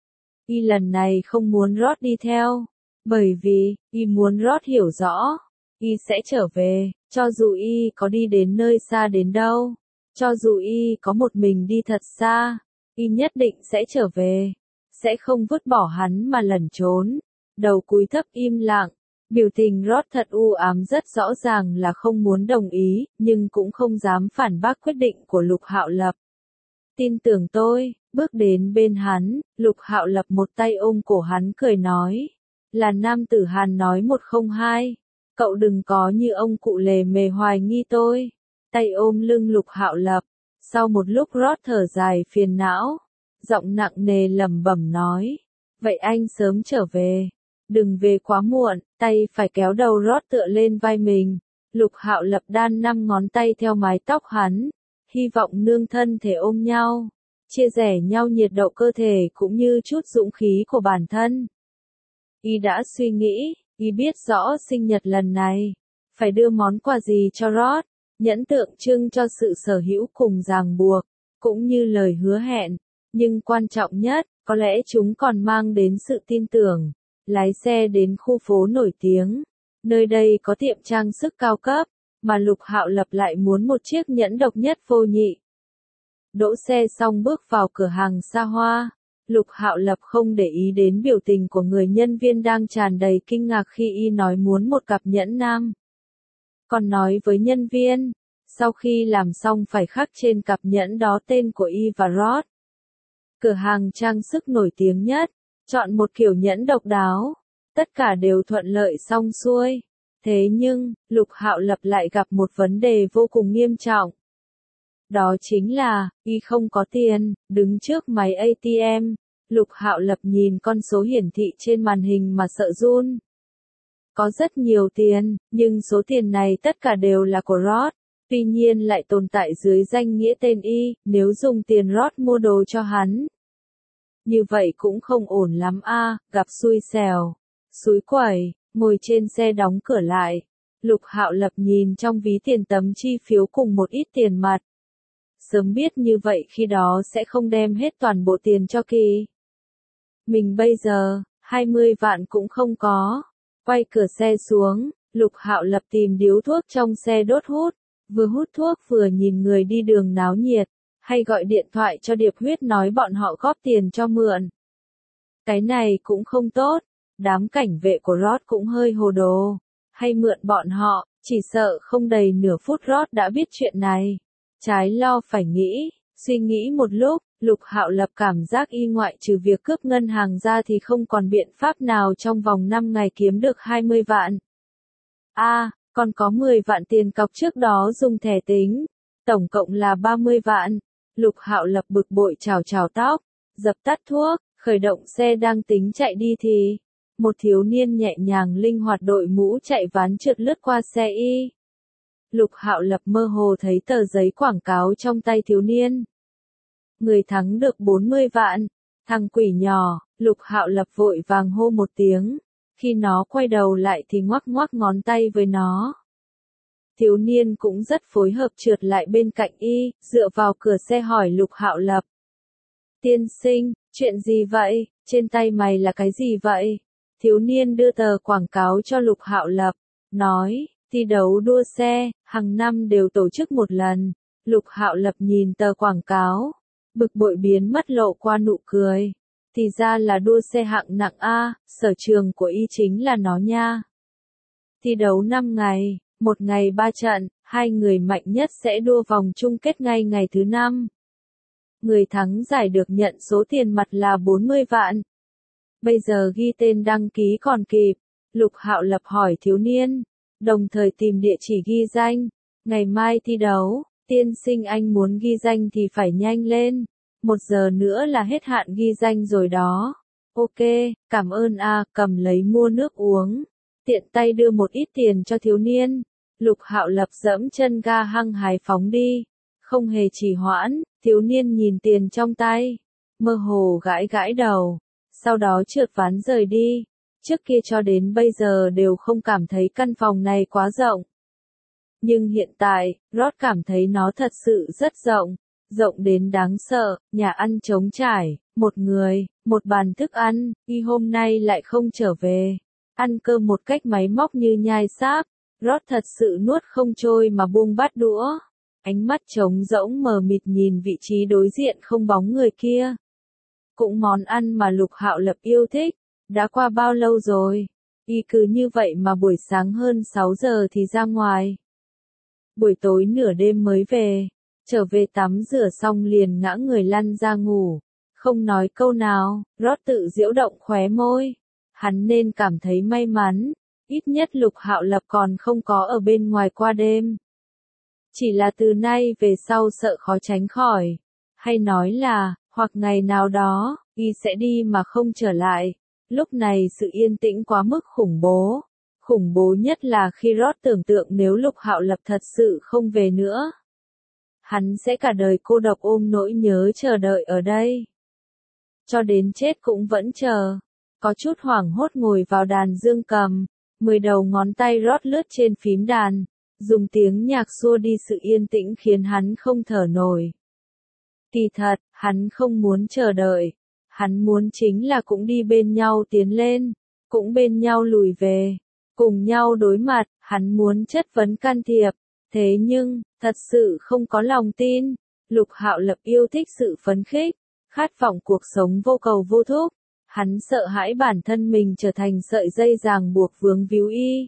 Y lần này không muốn Rod đi theo, bởi vì, y muốn Rod hiểu rõ, y sẽ trở về, cho dù y có đi đến nơi xa đến đâu, cho dù y có một mình đi thật xa, y nhất định sẽ trở về, sẽ không vứt bỏ hắn mà lẩn trốn. Đầu cúi thấp im lặng, biểu tình Rod thật u ám, rất rõ ràng là không muốn đồng ý, nhưng cũng không dám phản bác quyết định của Lục Hạo Lập. Tin tưởng tôi. Bước đến bên hắn, Lục Hạo Lập một tay ôm cổ hắn cười nói, là nam tử Hàn nói 102, cậu đừng có như ông cụ lề mề hoài nghi tôi. Tay ôm lưng Lục Hạo Lập, sau một lúc Rod thở dài phiền não, giọng nặng nề lẩm bẩm nói, vậy anh sớm trở về, đừng về quá muộn. Tay phải kéo đầu Rod tựa lên vai mình, Lục Hạo Lập đan 5 ngón tay theo mái tóc hắn, hy vọng nương thân thể ôm nhau, chia sẻ nhau nhiệt độ cơ thể cũng như chút dũng khí của bản thân. Y đã suy nghĩ, y biết rõ sinh nhật lần này, phải đưa món quà gì cho Rod, nhẫn tượng trưng cho sự sở hữu cùng ràng buộc, cũng như lời hứa hẹn, nhưng quan trọng nhất, có lẽ chúng còn mang đến sự tin tưởng. Lái xe đến khu phố nổi tiếng, nơi đây có tiệm trang sức cao cấp, mà Lục Hạo Lập lại muốn một chiếc nhẫn độc nhất vô nhị. Đỗ xe xong bước vào cửa hàng xa hoa, Lục Hạo Lập không để ý đến biểu tình của người nhân viên đang tràn đầy kinh ngạc khi y nói muốn một cặp nhẫn nam. Còn nói với nhân viên, sau khi làm xong phải khắc trên cặp nhẫn đó tên của y và Rod. cửa hàng trang sức nổi tiếng nhất, chọn một kiểu nhẫn độc đáo, tất cả đều thuận lợi xong xuôi. Thế nhưng, Lục Hạo Lập lại gặp một vấn đề vô cùng nghiêm trọng. Đó chính là, y không có tiền, đứng trước máy ATM, Lục Hạo Lập nhìn con số hiển thị trên màn hình mà sợ run. Có rất nhiều tiền, nhưng số tiền này tất cả đều là của Rod, tuy nhiên lại tồn tại dưới danh nghĩa tên y, nếu dùng tiền Rod mua đồ cho hắn. Như vậy cũng không ổn lắm a, gặp xui xẻo. Xúi quẩy, ngồi trên xe đóng cửa lại. Lục Hạo Lập nhìn trong ví tiền tấm chi phiếu cùng một ít tiền mặt. Sớm biết như vậy khi đó sẽ không đem hết toàn bộ tiền cho Kỳ. Mình bây giờ, 20 vạn cũng không có. Quay cửa xe xuống, Lục Hạo Lập tìm điếu thuốc trong xe đốt hút. Vừa hút thuốc vừa nhìn người đi đường náo nhiệt, hay gọi điện thoại cho Điệp Huyết nói bọn họ góp tiền cho mượn. Cái này cũng không tốt, đám cảnh vệ của Rod cũng hơi hồ đồ, hay mượn bọn họ, chỉ sợ không đầy nửa phút Rod đã biết chuyện này. Trái lo phải nghĩ, suy nghĩ một lúc, Lục Hạo Lập cảm giác y ngoại trừ việc cướp ngân hàng ra thì không còn biện pháp nào trong vòng 5 ngày kiếm được 20 vạn. Còn có 10 vạn tiền cọc trước đó dùng thẻ tính, tổng cộng là 30 vạn. Lục Hạo Lập bực bội chào tóc, dập tắt thuốc, khởi động xe đang tính chạy đi thì một thiếu niên nhẹ nhàng linh hoạt đội mũ chạy ván trượt lướt qua xe y. Lục Hạo Lập mơ hồ thấy tờ giấy quảng cáo trong tay thiếu niên. Người thắng được 40 vạn. Thằng quỷ nhỏ, Lục Hạo Lập vội vàng hô một tiếng. Khi nó quay đầu lại thì ngoắc ngoắc ngón tay với nó. Thiếu niên cũng rất phối hợp trượt lại bên cạnh y, dựa vào cửa xe hỏi Lục Hạo Lập. Tiên sinh, chuyện gì vậy? Trên tay mày là cái gì vậy? Thiếu niên đưa tờ quảng cáo cho Lục Hạo Lập, nói, thi đấu đua xe, hàng năm đều tổ chức một lần. Lục Hạo Lập nhìn tờ quảng cáo, bực bội biến mất lộ qua nụ cười. Thì ra là đua xe hạng nặng A, sở trường của y chính là nó nha. Thi đấu 5 ngày, một ngày 3 trận, 2 người mạnh nhất sẽ đua vòng chung kết ngay ngày thứ 5. Người thắng giải được nhận số tiền mặt là 40 vạn. Bây giờ ghi tên đăng ký còn kịp. Lục Hạo Lập hỏi thiếu niên, đồng thời tìm địa chỉ ghi danh. Ngày mai thi đấu, tiên sinh anh muốn ghi danh thì phải nhanh lên. 1 giờ nữa là hết hạn ghi danh rồi đó. Ok, cảm ơn a, cầm lấy mua nước uống. Tiện tay đưa một ít tiền cho thiếu niên. Lục Hạo Lập dẫm chân ga hăng hái phóng đi. Không hề trì hoãn, thiếu niên nhìn tiền trong tay. Mơ hồ gãi gãi đầu. Sau đó trượt ván rời đi. Trước kia cho đến bây giờ đều không cảm thấy căn phòng này quá rộng. Nhưng hiện tại, Rod cảm thấy nó thật sự rất rộng. Rộng đến đáng sợ, nhà ăn trống trải, một người, một bàn thức ăn, y hôm nay lại không trở về. Ăn cơm một cách máy móc như nhai sáp. Rod thật sự nuốt không trôi mà buông bát đũa. Ánh mắt trống rỗng mờ mịt nhìn vị trí đối diện không bóng người kia. Cũng món ăn mà Lục Hạo Lập yêu thích. Đã qua bao lâu rồi? Y cứ như vậy mà buổi sáng hơn 6 giờ thì ra ngoài. Buổi tối nửa đêm mới về. Trở về tắm rửa xong liền ngã người lăn ra ngủ. Không nói câu nào, Rod tự giễu động khóe môi. Hắn nên cảm thấy may mắn. Ít nhất Lục Hạo Lập còn không có ở bên ngoài qua đêm. Chỉ là từ nay về sau sợ khó tránh khỏi. Hay nói là, hoặc ngày nào đó, y sẽ đi mà không trở lại. Lúc này sự yên tĩnh quá mức khủng bố. Khủng bố nhất là khi Rod tưởng tượng nếu Lục Hạo Lập thật sự không về nữa. Hắn sẽ cả đời cô độc ôm nỗi nhớ chờ đợi ở đây. Cho đến chết cũng vẫn chờ. Có chút hoảng hốt ngồi vào đàn dương cầm. 10 đầu ngón tay Rod lướt trên phím đàn. Dùng tiếng nhạc xua đi sự yên tĩnh khiến hắn không thở nổi. Kỳ thật, hắn không muốn chờ đợi. Hắn muốn chính là cũng đi bên nhau tiến lên. Cũng bên nhau lùi về. Cùng nhau đối mặt, hắn muốn chất vấn can thiệp. Thế nhưng, thật sự không có lòng tin. Lục Hạo Lập yêu thích sự phấn khích. Khát vọng cuộc sống vô cầu vô thúc. Hắn sợ hãi bản thân mình trở thành sợi dây ràng buộc vướng víu y.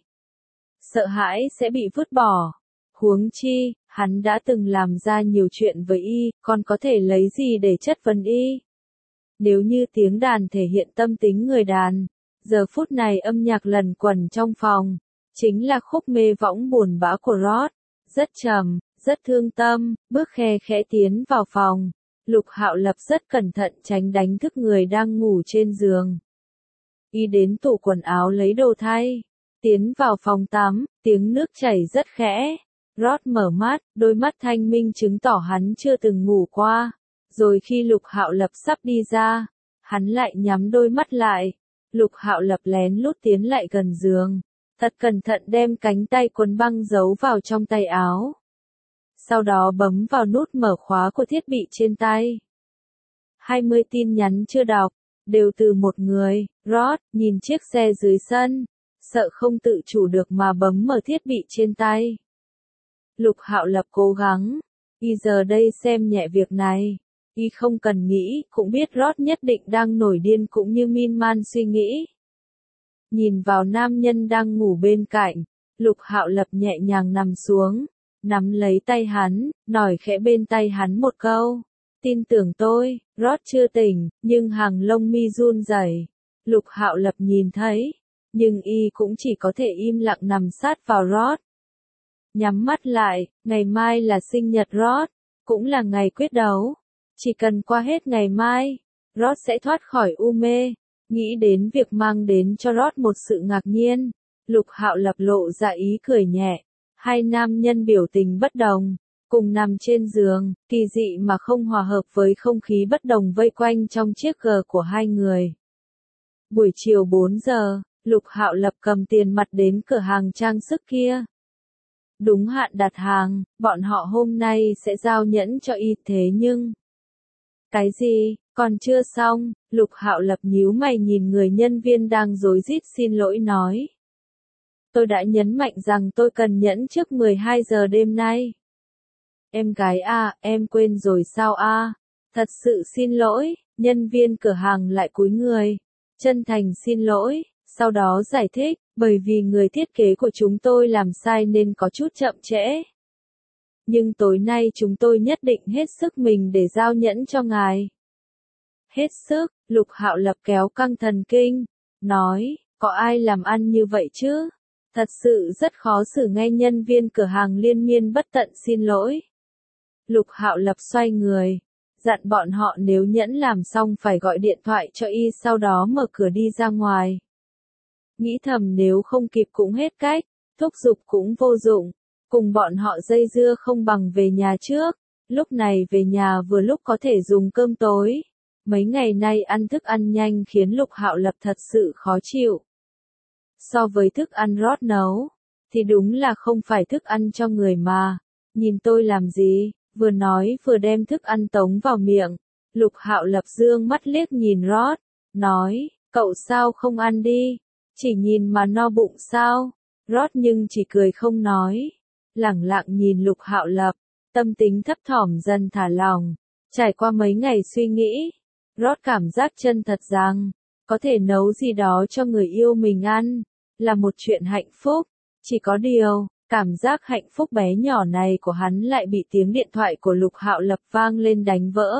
Sợ hãi sẽ bị vứt bỏ. Huống chi, hắn đã từng làm ra nhiều chuyện với y, còn có thể lấy gì để chất vấn y. Nếu như tiếng đàn thể hiện tâm tính người đàn, giờ phút này âm nhạc lần quẩn trong phòng, chính là khúc mê võng buồn bã của Rod. Rất trầm, rất thương tâm, bước khe khẽ tiến vào phòng. Lục Hạo Lập rất cẩn thận tránh đánh thức người đang ngủ trên giường. Y đến tủ quần áo lấy đồ thay. Tiến vào phòng tắm, tiếng nước chảy rất khẽ. Rod mở mắt, đôi mắt thanh minh chứng tỏ hắn chưa từng ngủ qua. Rồi khi Lục Hạo Lập sắp đi ra, hắn lại nhắm đôi mắt lại. Lục Hạo Lập lén lút tiến lại gần giường, thật cẩn thận đem cánh tay quấn băng giấu vào trong tay áo. Sau đó bấm vào nút mở khóa của thiết bị trên tay. 20 tin nhắn chưa đọc, đều từ một người. Rod nhìn chiếc xe dưới sân, sợ không tự chủ được mà bấm mở thiết bị trên tay. Lục Hạo Lập cố gắng, y giờ đây xem nhẹ việc này. Y không cần nghĩ, cũng biết Rod nhất định đang nổi điên cũng như miên man suy nghĩ. Nhìn vào nam nhân đang ngủ bên cạnh, Lục Hạo Lập nhẹ nhàng nằm xuống, nắm lấy tay hắn, nói khẽ bên tay hắn một câu. Tin tưởng tôi. Rod chưa tỉnh, nhưng hàng lông mi run rẩy. Lục Hạo Lập nhìn thấy, nhưng y cũng chỉ có thể im lặng nằm sát vào Rod. Nhắm mắt lại, ngày mai là sinh nhật Rod, cũng là ngày quyết đấu. Chỉ cần qua hết ngày mai, Rod sẽ thoát khỏi u mê. Nghĩ đến việc mang đến cho Rod một sự ngạc nhiên, Lục Hạo Lập lộ ra ý cười nhẹ. Hai nam nhân biểu tình bất đồng, cùng nằm trên giường, kỳ dị mà không hòa hợp với không khí bất đồng vây quanh trong chiếc G của hai người. Buổi chiều 4 giờ, Lục Hạo Lập cầm tiền mặt đến cửa hàng trang sức kia. Đúng hạn đặt hàng, bọn họ hôm nay sẽ giao nhẫn cho y thế nhưng... Cái gì, còn chưa xong, Lục Hạo Lập nhíu mày nhìn người nhân viên đang rối rít xin lỗi nói. Tôi đã nhấn mạnh rằng tôi cần nhẫn trước 12 giờ đêm nay. Em gái à, em quên rồi sao à? Thật sự xin lỗi, nhân viên cửa hàng lại cúi người. Chân thành xin lỗi, sau đó giải thích, bởi vì người thiết kế của chúng tôi làm sai nên có chút chậm trễ. Nhưng tối nay chúng tôi nhất định hết sức mình để giao nhẫn cho ngài. Hết sức, Lục Hạo Lập kéo căng thần kinh, nói, có ai làm ăn như vậy chứ? Thật sự rất khó xử nghe nhân viên cửa hàng liên miên bất tận xin lỗi. Lục Hạo Lập xoay người, dặn bọn họ nếu nhẫn làm xong phải gọi điện thoại cho y sau đó mở cửa đi ra ngoài. Nghĩ thầm nếu không kịp cũng hết cách, thúc giục cũng vô dụng, cùng bọn họ dây dưa không bằng về nhà trước. Lúc này về nhà vừa lúc có thể dùng cơm tối. Mấy ngày nay ăn thức ăn nhanh khiến Lục Hạo Lập thật sự khó chịu. So với thức ăn Rod nấu, thì đúng là không phải thức ăn cho người mà. Nhìn tôi làm gì? Vừa nói vừa đem thức ăn tống vào miệng. Lục Hạo Lập dương mắt liếc nhìn Rod, nói, cậu sao không ăn đi? Chỉ nhìn mà no bụng sao? Rod nhưng chỉ cười không nói. Lẳng lặng nhìn Lục Hạo Lập, tâm tính thấp thỏm dần thả lỏng. Trải qua mấy ngày suy nghĩ, Rod cảm giác chân thật rằng, có thể nấu gì đó cho người yêu mình ăn, là một chuyện hạnh phúc. Chỉ có điều, cảm giác hạnh phúc bé nhỏ này của hắn lại bị tiếng điện thoại của Lục Hạo Lập vang lên đánh vỡ.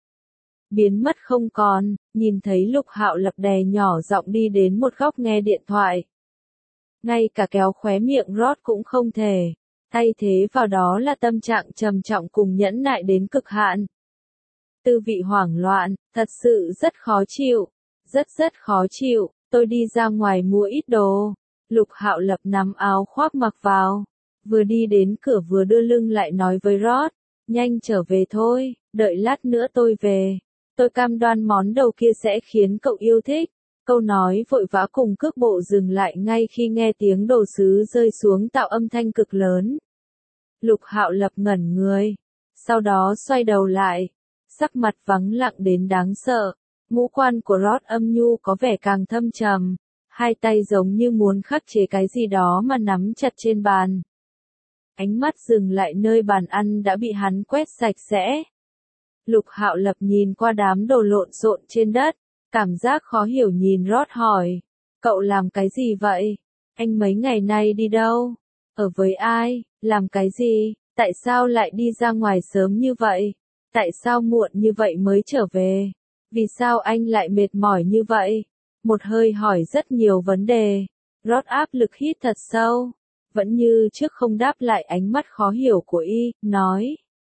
Biến mất không còn, nhìn thấy Lục Hạo Lập đè nhỏ giọng đi đến một góc nghe điện thoại. Ngay cả kéo khóe miệng Rod cũng không thể, thay thế vào đó là tâm trạng trầm trọng cùng nhẫn nại đến cực hạn. Tư vị hoảng loạn, thật sự rất khó chịu, rất khó chịu, tôi đi ra ngoài mua ít đồ. Lục Hạo Lập nắm áo khoác mặc vào, vừa đi đến cửa vừa đưa lưng lại nói với Rod, nhanh trở về thôi, đợi lát nữa tôi về. Tôi cam đoan món đầu kia sẽ khiến cậu yêu thích. Câu nói vội vã cùng cước bộ dừng lại ngay khi nghe tiếng đồ sứ rơi xuống tạo âm thanh cực lớn. Lục Hạo Lập ngẩn người, sau đó xoay đầu lại, sắc mặt vắng lặng đến đáng sợ. Ngũ quan của Rod âm nhu có vẻ càng thâm trầm, hai tay giống như muốn khắc chế cái gì đó mà nắm chặt trên bàn. Ánh mắt dừng lại nơi bàn ăn đã bị hắn quét sạch sẽ. Lục Hạo Lập nhìn qua đám đồ lộn xộn trên đất, cảm giác khó hiểu nhìn Rod hỏi, cậu làm cái gì vậy? Anh mấy ngày nay đi đâu? Ở với ai? Làm cái gì? Tại sao lại đi ra ngoài sớm như vậy? Tại sao muộn như vậy mới trở về? Vì sao anh lại mệt mỏi như vậy? Một hơi hỏi rất nhiều vấn đề. Rod áp lực hít thật sâu. Vẫn như trước không đáp lại ánh mắt khó hiểu của y, nói.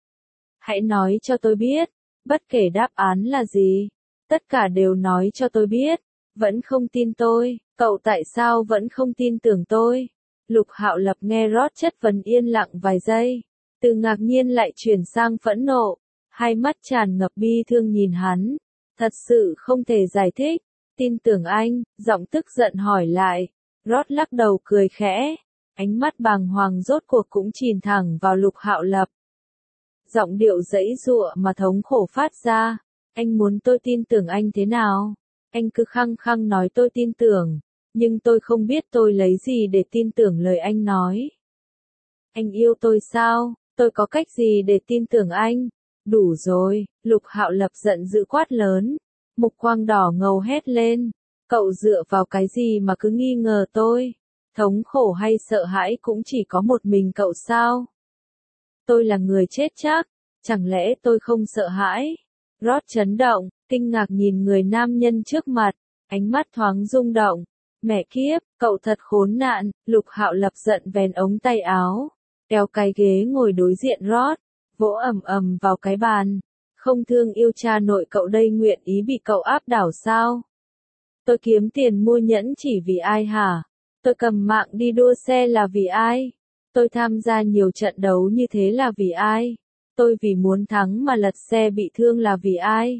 Hãy nói cho tôi biết, bất kể đáp án là gì. Tất cả đều nói cho tôi biết. Vẫn không tin tôi, cậu tại sao vẫn không tin tưởng tôi? Lục Hạo Lập nghe Rod chất vấn yên lặng vài giây. Từ ngạc nhiên lại chuyển sang phẫn nộ. Hai mắt tràn ngập bi thương nhìn hắn. Thật sự không thể giải thích. Tin tưởng anh, giọng tức giận hỏi lại. Rod lắc đầu cười khẽ. Ánh mắt bàng hoàng rốt cuộc cũng chìm thẳng vào Lục Hạo Lập. Giọng điệu giãy giụa mà thống khổ phát ra. Anh muốn tôi tin tưởng anh thế nào? Anh cứ khăng khăng nói tôi tin tưởng. Nhưng tôi không biết tôi lấy gì để tin tưởng lời anh nói. Anh yêu tôi sao? Tôi có cách gì để tin tưởng anh? Đủ rồi, Lục Hạo Lập giận dữ quát lớn. Mục quang đỏ ngầu hét lên. Cậu dựa vào cái gì mà cứ nghi ngờ tôi? Thống khổ hay sợ hãi cũng chỉ có một mình cậu sao? Tôi là người chết chắc, chẳng lẽ tôi không sợ hãi? Rod chấn động, kinh ngạc nhìn người nam nhân trước mặt, ánh mắt thoáng rung động. Mẹ kiếp, cậu thật khốn nạn, Lục Hạo Lập giận vén ống tay áo, kéo cái ghế ngồi đối diện Rod, vỗ ầm ầm vào cái bàn. Không thương yêu cha nội cậu đây nguyện ý bị cậu áp đảo sao? Tôi kiếm tiền mua nhẫn chỉ vì ai hả? Tôi cầm mạng đi đua xe là vì ai? Tôi tham gia nhiều trận đấu như thế là vì ai? Tôi vì muốn thắng mà lật xe bị thương là vì ai?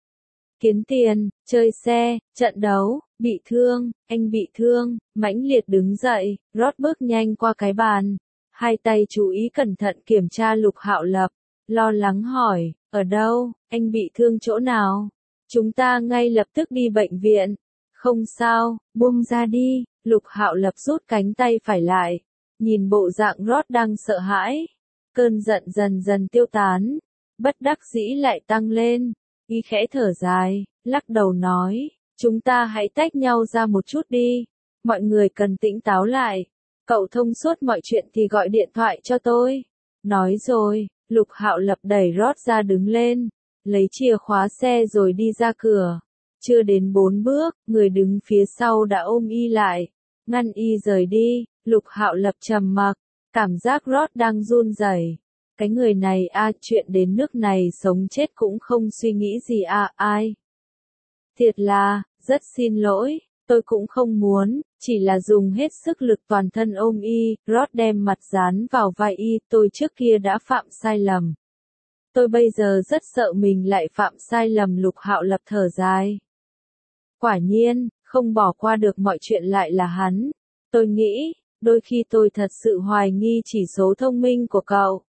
Kiếm tiền, chơi xe, trận đấu, bị thương, anh bị thương, mãnh liệt đứng dậy, Rod bước nhanh qua cái bàn. Hai tay chú ý cẩn thận kiểm tra Lục Hạo Lập, lo lắng hỏi, ở đâu, anh bị thương chỗ nào? Chúng ta ngay lập tức đi bệnh viện. Không sao, buông ra đi, Lục Hạo Lập rút cánh tay phải lại. Nhìn bộ dạng Rod đang sợ hãi. Cơn giận dần dần tiêu tán. Bất đắc dĩ lại tăng lên. Y khẽ thở dài, lắc đầu nói. Chúng ta hãy tách nhau ra một chút đi. Mọi người cần tỉnh táo lại. Cậu thông suốt mọi chuyện thì gọi điện thoại cho tôi. Nói rồi, Lục Hạo Lập đẩy Rod ra đứng lên. Lấy chìa khóa xe rồi đi ra cửa. Chưa đến 4 bước, người đứng phía sau đã ôm y lại. Ngăn y rời đi. Lục Hạo Lập trầm mặc, cảm giác Rod đang run rẩy. Cái người này chuyện đến nước này sống chết cũng không suy nghĩ gì ai. Thiệt là, rất xin lỗi, tôi cũng không muốn, chỉ là dùng hết sức lực toàn thân ôm y, Rod đem mặt dán vào vai y, tôi trước kia đã phạm sai lầm. Tôi bây giờ rất sợ mình lại phạm sai lầm. Lục Hạo Lập thở dài. Quả nhiên, không bỏ qua được mọi chuyện lại là hắn. Tôi nghĩ, đôi khi tôi thật sự hoài nghi chỉ số thông minh của cậu.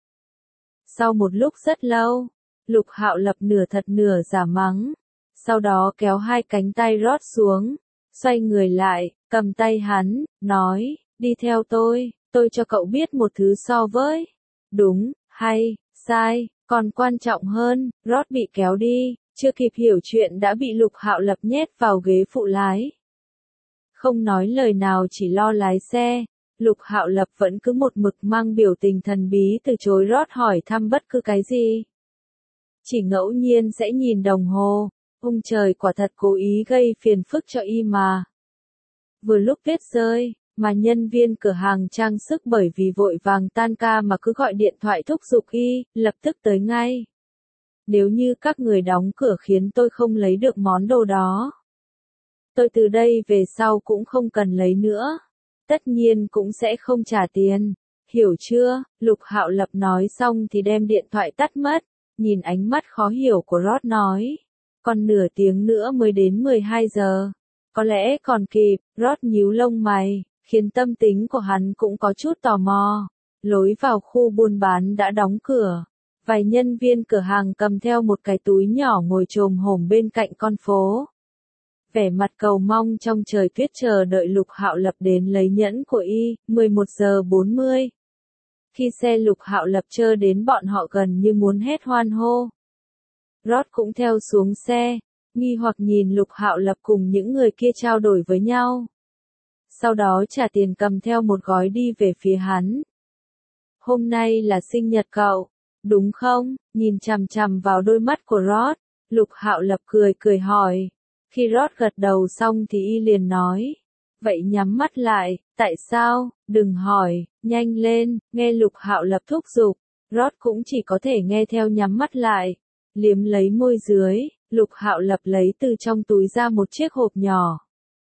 Sau một lúc rất lâu, Lục Hạo Lập nửa thật nửa giả mắng. Sau đó kéo hai cánh tay Rod xuống, xoay người lại, cầm tay hắn, nói, đi theo tôi cho cậu biết một thứ so với đúng, hay, sai, còn quan trọng hơn. Rod bị kéo đi, chưa kịp hiểu chuyện đã bị Lục Hạo Lập nhét vào ghế phụ lái. Không nói lời nào chỉ lo lái xe. Lục Hạo Lập vẫn cứ một mực mang biểu tình thần bí từ chối Rod hỏi thăm bất cứ cái gì. Chỉ ngẫu nhiên sẽ nhìn đồng hồ. Ông trời quả thật cố ý gây phiền phức cho y mà. Vừa lúc tuyết rơi, mà nhân viên cửa hàng trang sức bởi vì vội vàng tan ca mà cứ gọi điện thoại thúc giục y, lập tức tới ngay. Nếu như các người đóng cửa khiến tôi không lấy được món đồ đó, tôi từ đây về sau cũng không cần lấy nữa. Tất nhiên cũng sẽ không trả tiền. Hiểu chưa? Lục Hạo Lập nói xong thì đem điện thoại tắt mất. Nhìn ánh mắt khó hiểu của Rod nói. Còn nửa tiếng nữa mới đến 12 giờ. Có lẽ còn kịp. Rod nhíu lông mày, khiến tâm tính của hắn cũng có chút tò mò. Lối vào khu buôn bán đã đóng cửa. Vài nhân viên cửa hàng cầm theo một cái túi nhỏ ngồi chồm hổm bên cạnh con phố. Vẻ mặt cầu mong trong trời tuyết chờ đợi Lục Hạo Lập đến lấy nhẫn của y. 11 giờ 40. Khi xe Lục Hạo Lập chơ đến bọn họ gần như muốn hét hoan hô. Rod cũng theo xuống xe, nghi hoặc nhìn Lục Hạo Lập cùng những người kia trao đổi với nhau. Sau đó trả tiền cầm theo một gói đi về phía hắn. Hôm nay là sinh nhật cậu, đúng không? Nhìn chằm chằm vào đôi mắt của Rod, Lục Hạo Lập cười cười hỏi. Khi Rod gật đầu xong thì y liền nói. Vậy nhắm mắt lại, tại sao, đừng hỏi, nhanh lên, nghe Lục Hạo Lập thúc giục. Rod cũng chỉ có thể nghe theo nhắm mắt lại. Liếm lấy môi dưới, Lục Hạo Lập lấy từ trong túi ra một chiếc hộp nhỏ.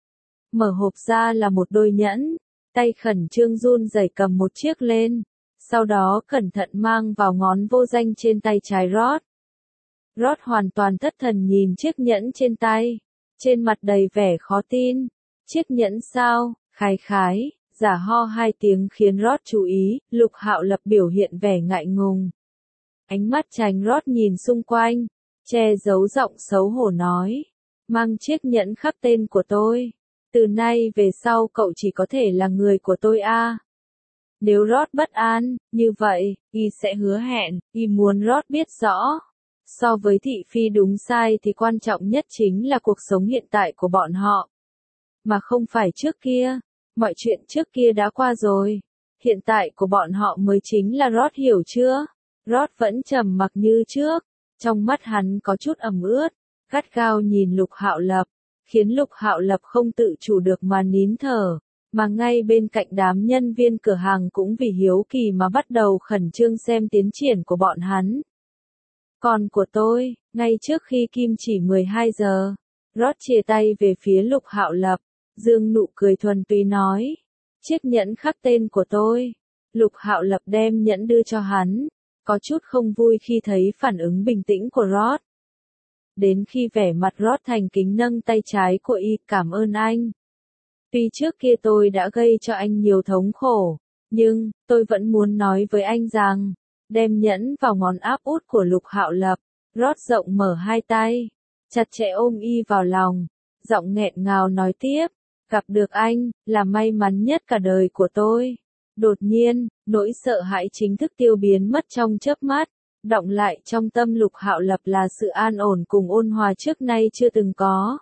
Mở hộp ra là một đôi nhẫn, tay khẩn trương run rẩy cầm một chiếc lên, sau đó cẩn thận mang vào ngón vô danh trên tay trái Rod. Rod hoàn toàn thất thần nhìn chiếc nhẫn trên tay, trên mặt đầy vẻ khó tin. Chiếc nhẫn sao? Khái khái, giả ho hai tiếng khiến Rod chú ý, Lục Hạo Lập biểu hiện vẻ ngại ngùng. Ánh mắt tránh Rod nhìn xung quanh, che giấu giọng xấu hổ nói. Mang chiếc nhẫn khắc tên của tôi. Từ nay về sau cậu chỉ có thể là người của tôi a. Nếu Rod bất an, như vậy, y sẽ hứa hẹn, y muốn Rod biết rõ. So với thị phi đúng sai thì quan trọng nhất chính là cuộc sống hiện tại của bọn họ. Mà không phải trước kia, mọi chuyện trước kia đã qua rồi. Hiện tại của bọn họ mới chính là Rod, hiểu chưa? Rod vẫn trầm mặc như trước, trong mắt hắn có chút ẩm ướt, gắt gao nhìn Lục Hạo Lập, khiến Lục Hạo Lập không tự chủ được mà nín thở, mà ngay bên cạnh đám nhân viên cửa hàng cũng vì hiếu kỳ mà bắt đầu khẩn trương xem tiến triển của bọn hắn. Còn của tôi, ngay trước khi kim chỉ 12 giờ, Rod chia tay về phía Lục Hạo Lập, dương nụ cười thuần túy nói, chiếc nhẫn khắc tên của tôi. Lục Hạo Lập đem nhẫn đưa cho hắn, có chút không vui khi thấy phản ứng bình tĩnh của Rod. Đến khi vẻ mặt Rod thành kính nâng tay trái của y, cảm ơn anh. Tuy trước kia tôi đã gây cho anh nhiều thống khổ, nhưng, tôi vẫn muốn nói với anh rằng, đem nhẫn vào ngón áp út của Lục Hạo Lập, Rod rộng mở hai tay, chặt chẽ ôm y vào lòng, giọng nghẹn ngào nói tiếp, gặp được anh, là may mắn nhất cả đời của tôi. Đột nhiên, nỗi sợ hãi chính thức tiêu biến mất trong chớp mắt, đọng lại trong tâm Lục Hạo Lập là sự an ổn cùng ôn hòa trước nay chưa từng có.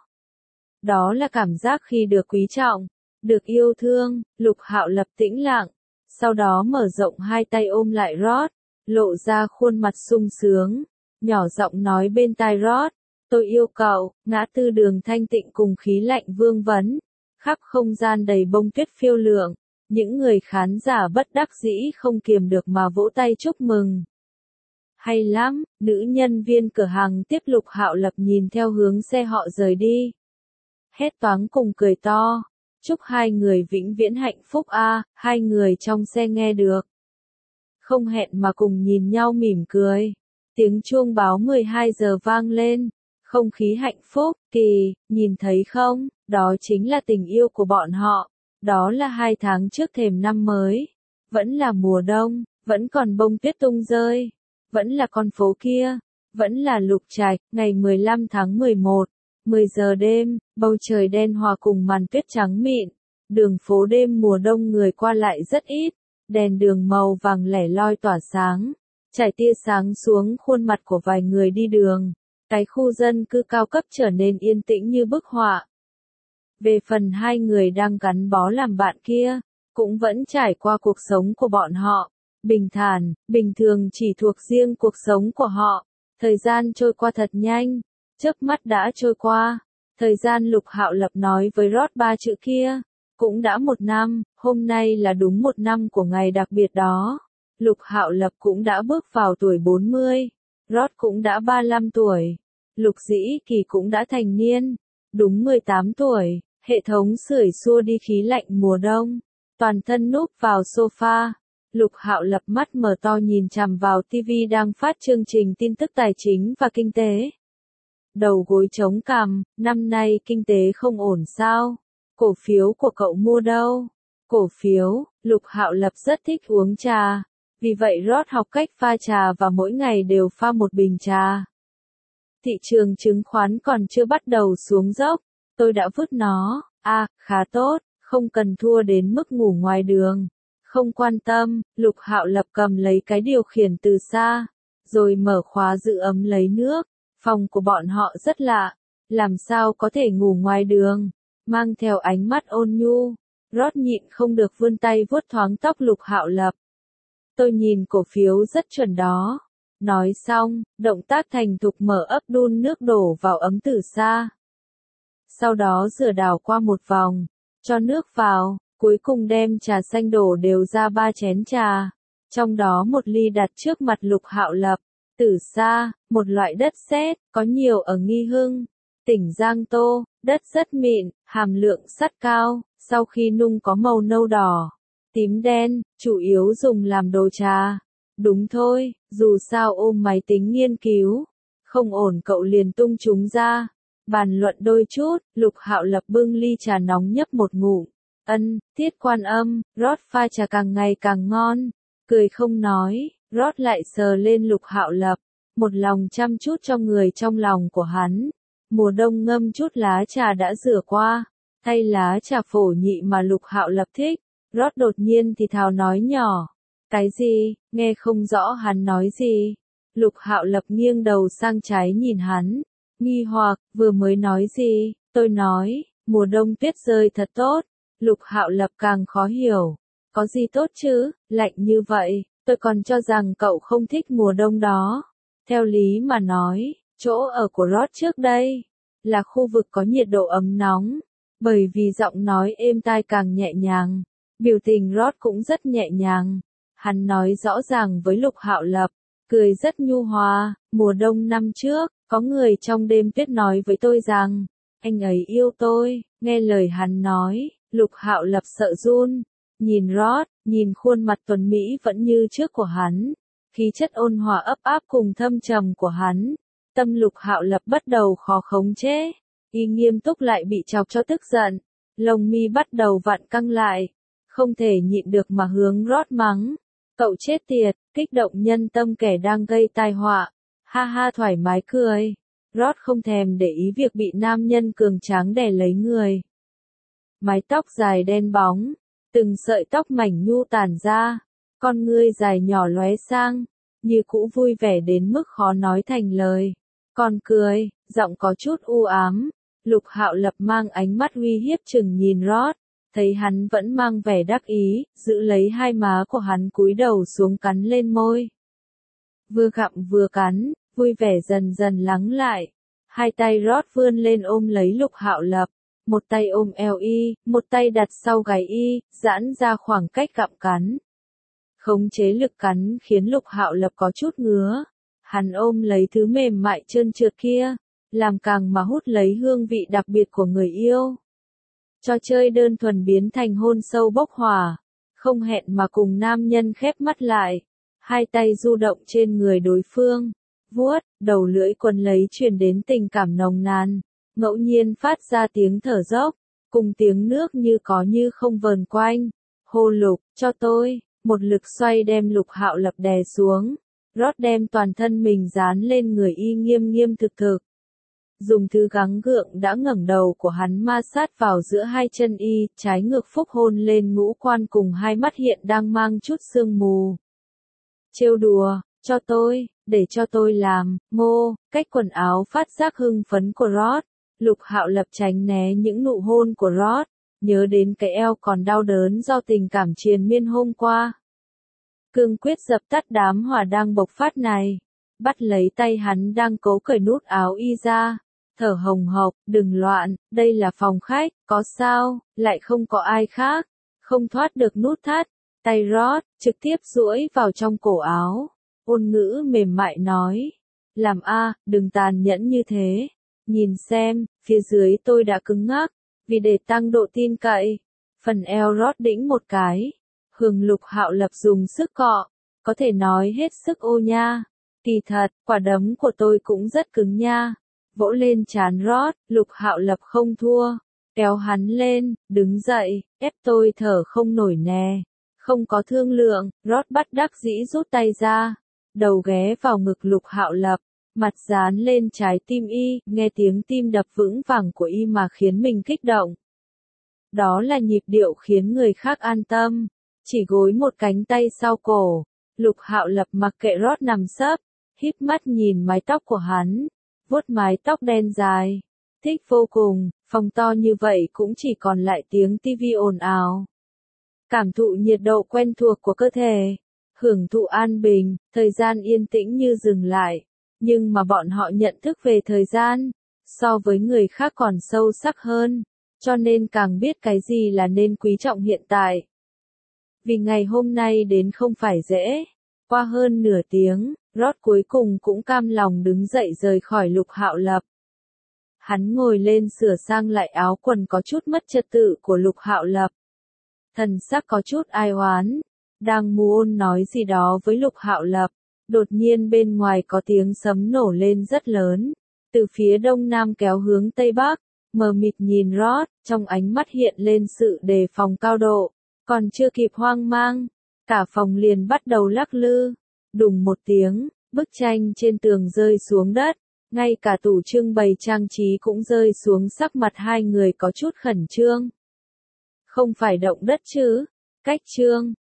Đó là cảm giác khi được quý trọng, được yêu thương. Lục Hạo Lập tĩnh lặng, sau đó mở rộng hai tay ôm lại Rod, lộ ra khuôn mặt sung sướng, nhỏ giọng nói bên tai Rod, tôi yêu cậu. Ngã tư đường thanh tịnh cùng khí lạnh vương vấn, khắp không gian đầy bông tuyết phiêu lượng, những người khán giả bất đắc dĩ không kiềm được mà vỗ tay chúc mừng. Hay lắm, nữ nhân viên cửa hàng tiếp Lục Hạo Lập nhìn theo hướng xe họ rời đi. Hét toáng cùng cười to, chúc hai người vĩnh viễn hạnh phúc a. Hai người trong xe nghe được, không hẹn mà cùng nhìn nhau mỉm cười. Tiếng chuông báo 12 giờ vang lên, không khí hạnh phúc, kỳ, nhìn thấy không, đó chính là tình yêu của bọn họ. Đó là 2 tháng trước thềm năm mới, vẫn là mùa đông, vẫn còn bông tuyết tung rơi, vẫn là con phố kia, vẫn là Lục Trạch. Ngày 15 tháng 11, 10 giờ đêm, bầu trời đen hòa cùng màn tuyết trắng mịn, đường phố đêm mùa đông người qua lại rất ít, đèn đường màu vàng lẻ loi tỏa sáng, trải tia sáng xuống khuôn mặt của vài người đi đường. Cái khu dân cư cao cấp trở nên yên tĩnh như bức họa. Về phần hai người đang gắn bó làm bạn kia, cũng vẫn trải qua cuộc sống của bọn họ, bình thản, bình thường chỉ thuộc riêng cuộc sống của họ. Thời gian trôi qua thật nhanh, chớp mắt đã trôi qua. Thời gian Lục Hạo Lập nói với Rod 3 chữ kia, cũng đã 1 năm, hôm nay là đúng 1 năm của ngày đặc biệt đó. Lục Hạo Lập cũng đã bước vào tuổi 40, Rod cũng đã 35 tuổi, Lục Dĩ Kỳ cũng đã thành niên, đúng 18 tuổi. Hệ thống sưởi xua đi khí lạnh mùa đông, toàn thân núp vào sofa. Lục Hạo Lập mắt mở to nhìn chằm vào TV đang phát chương trình tin tức tài chính và kinh tế. Đầu gối chống cằm, năm nay kinh tế không ổn sao? Cổ phiếu của cậu mua đâu? Cổ phiếu, Lục Hạo Lập rất thích uống trà, vì vậy Rod học cách pha trà và mỗi ngày đều pha một bình trà. Thị trường chứng khoán còn chưa bắt đầu xuống dốc, tôi đã vứt nó. Khá tốt, không cần thua đến mức ngủ ngoài đường. Không quan tâm, Lục Hạo Lập cầm lấy cái điều khiển từ xa, rồi mở khóa giữ ấm lấy nước. Phòng của bọn họ rất lạ, làm sao có thể ngủ ngoài đường, mang theo ánh mắt ôn nhu. Rod nhịn không được vươn tay vuốt thoáng tóc Lục Hạo Lập. Tôi nhìn cổ phiếu rất chuẩn đó. Nói xong, động tác thành thục mở ấp đun nước đổ vào ấm từ xa. Sau đó rửa đảo qua một vòng, cho nước vào, cuối cùng đem trà xanh đổ đều ra 3 chén trà. Trong đó một ly đặt trước mặt Lục Hạo Lập. Từ xa, một loại đất sét, có nhiều ở Nghi Hưng, tỉnh Giang Tô, đất rất mịn, hàm lượng sắt cao, sau khi nung có màu nâu đỏ, tím đen, chủ yếu dùng làm đồ trà. Đúng thôi, dù sao ôm máy tính nghiên cứu, không ổn cậu liền tung chúng ra. Bàn luận đôi chút, Lục Hạo Lập bưng ly trà nóng nhấp một ngụm. Tiết Quan Âm, rót pha trà càng ngày càng ngon. Cười không nói, rót lại sờ lên Lục Hạo Lập, một lòng chăm chút cho người trong lòng của hắn. Mùa đông ngâm chút lá trà đã rửa qua, thay lá trà phổ nhị mà Lục Hạo Lập thích. Rót đột nhiên thì thào nói nhỏ. Cái gì, nghe không rõ hắn nói gì. Lục Hạo Lập nghiêng đầu sang trái nhìn hắn, nghi hoặc, vừa mới nói gì, tôi nói, mùa đông tuyết rơi thật tốt. Lục Hạo Lập càng khó hiểu, có gì tốt chứ, lạnh như vậy, tôi còn cho rằng cậu không thích mùa đông đó. Theo lý mà nói, chỗ ở của Rod trước đây, là khu vực có nhiệt độ ấm nóng, bởi vì giọng nói êm tai càng nhẹ nhàng, biểu tình Rod cũng rất nhẹ nhàng. Hắn nói rõ ràng với Lục Hạo Lập, cười rất nhu hòa, mùa đông năm trước, có người trong đêm tuyết nói với tôi rằng, anh ấy yêu tôi, nghe lời hắn nói, Lục Hạo Lập sợ run, nhìn Rod, nhìn khuôn mặt tuấn mỹ vẫn như trước của hắn, khí chất ôn hòa ấp áp cùng thâm trầm của hắn, tâm Lục Hạo Lập bắt đầu khó khống chế, y nghiêm túc lại bị chọc cho tức giận, lông mi bắt đầu vặn căng lại, không thể nhịn được mà hướng Rod mắng. Cậu chết tiệt, kích động nhân tâm kẻ đang gây tai họa. Ha ha thoải mái cười. Rod không thèm để ý việc bị nam nhân cường tráng đè lấy người. Mái tóc dài đen bóng, từng sợi tóc mảnh nhu tản ra, con ngươi dài nhỏ lóe sang, như cũ vui vẻ đến mức khó nói thành lời. Còn cười, giọng có chút u ám. Lục Hạo Lập mang ánh mắt uy hiếp chừng nhìn Rod. Thấy hắn vẫn mang vẻ đắc ý, giữ lấy hai má của hắn cúi đầu xuống cắn lên môi. Vừa gặm vừa cắn, vui vẻ dần dần lắng lại. Hai tay Rod vươn lên ôm lấy Lục Hạo Lập, một tay ôm eo y, một tay đặt sau gáy y, giãn ra khoảng cách gặm cắn. Khống chế lực cắn khiến Lục Hạo Lập có chút ngứa. Hắn ôm lấy thứ mềm mại trơn trượt kia, làm càng mà hút lấy hương vị đặc biệt của người yêu. Trò chơi đơn thuần biến thành hôn sâu bốc hỏa, không hẹn mà cùng nam nhân khép mắt lại, hai tay du động trên người đối phương, vuốt, đầu lưỡi quấn lấy truyền đến tình cảm nồng nàn, ngẫu nhiên phát ra tiếng thở dốc, cùng tiếng nước như có như không vờn quanh. Hô Lục, cho tôi, một lực xoay đem Lục Hạo Lập đè xuống, Rod đem toàn thân mình dán lên người y nghiêm nghiêm thực thực. Dùng thứ gắng gượng đã ngẩng đầu của hắn ma sát vào giữa hai chân y, trái ngược phúc hôn lên ngũ quan cùng hai mắt hiện đang mang chút sương mù. Trêu đùa, cho tôi, để cho tôi làm, ngô, cách quần áo phát giác hưng phấn của Rod. Lục Hạo Lập tránh né những nụ hôn của Rod, nhớ đến cái eo còn đau đớn do tình cảm triền miên hôm qua. Cương quyết dập tắt đám hỏa đang bộc phát này, bắt lấy tay hắn đang cố cởi nút áo y ra. Thở hồng hộc, đừng loạn, đây là phòng khách, có sao, lại không có ai khác, không thoát được nút thắt, tay Rod, trực tiếp duỗi vào trong cổ áo, ôn ngữ mềm mại nói, làm đừng tàn nhẫn như thế, nhìn xem, phía dưới tôi đã cứng ngắc, vì để tăng độ tin cậy, phần eo Rod đĩnh một cái, hưởng Lục Hạo Lập dùng sức cọ, có thể nói hết sức ô nha, kỳ thật, quả đấm của tôi cũng rất cứng nha. Vỗ lên trán Rod, Lục Hạo Lập không thua, kéo hắn lên, đứng dậy, ép tôi thở không nổi nè. Không có thương lượng, Rod bắt đắc dĩ rút tay ra, đầu ghé vào ngực Lục Hạo Lập, mặt dán lên trái tim y, nghe tiếng tim đập vững vàng của y mà khiến mình kích động. Đó là nhịp điệu khiến người khác an tâm, chỉ gối một cánh tay sau cổ, Lục Hạo Lập mặc kệ Rod nằm sấp, híp mắt nhìn mái tóc của hắn. Vuốt mái tóc đen dài, thích vô cùng, phòng to như vậy cũng chỉ còn lại tiếng tivi ồn ào. Cảm thụ nhiệt độ quen thuộc của cơ thể, hưởng thụ an bình, thời gian yên tĩnh như dừng lại. Nhưng mà bọn họ nhận thức về thời gian, so với người khác còn sâu sắc hơn, cho nên càng biết cái gì là nên quý trọng hiện tại. Vì ngày hôm nay đến không phải dễ. Qua hơn nửa tiếng, Rod cuối cùng cũng cam lòng đứng dậy rời khỏi Lục Hạo Lập. Hắn ngồi lên sửa sang lại áo quần có chút mất trật tự của Lục Hạo Lập. Thần sắc có chút ai oán, đang muốn nói gì đó với Lục Hạo Lập. Đột nhiên bên ngoài có tiếng sấm nổ lên rất lớn, từ phía đông nam kéo hướng tây bắc, mờ mịt nhìn Rod, trong ánh mắt hiện lên sự đề phòng cao độ, còn chưa kịp hoang mang, cả phòng liền bắt đầu lắc lư, đùng một tiếng, bức tranh trên tường rơi xuống đất, ngay cả tủ trưng bày trang trí cũng rơi xuống, sắc mặt hai người có chút khẩn trương. Không phải động đất chứ? Cách trương,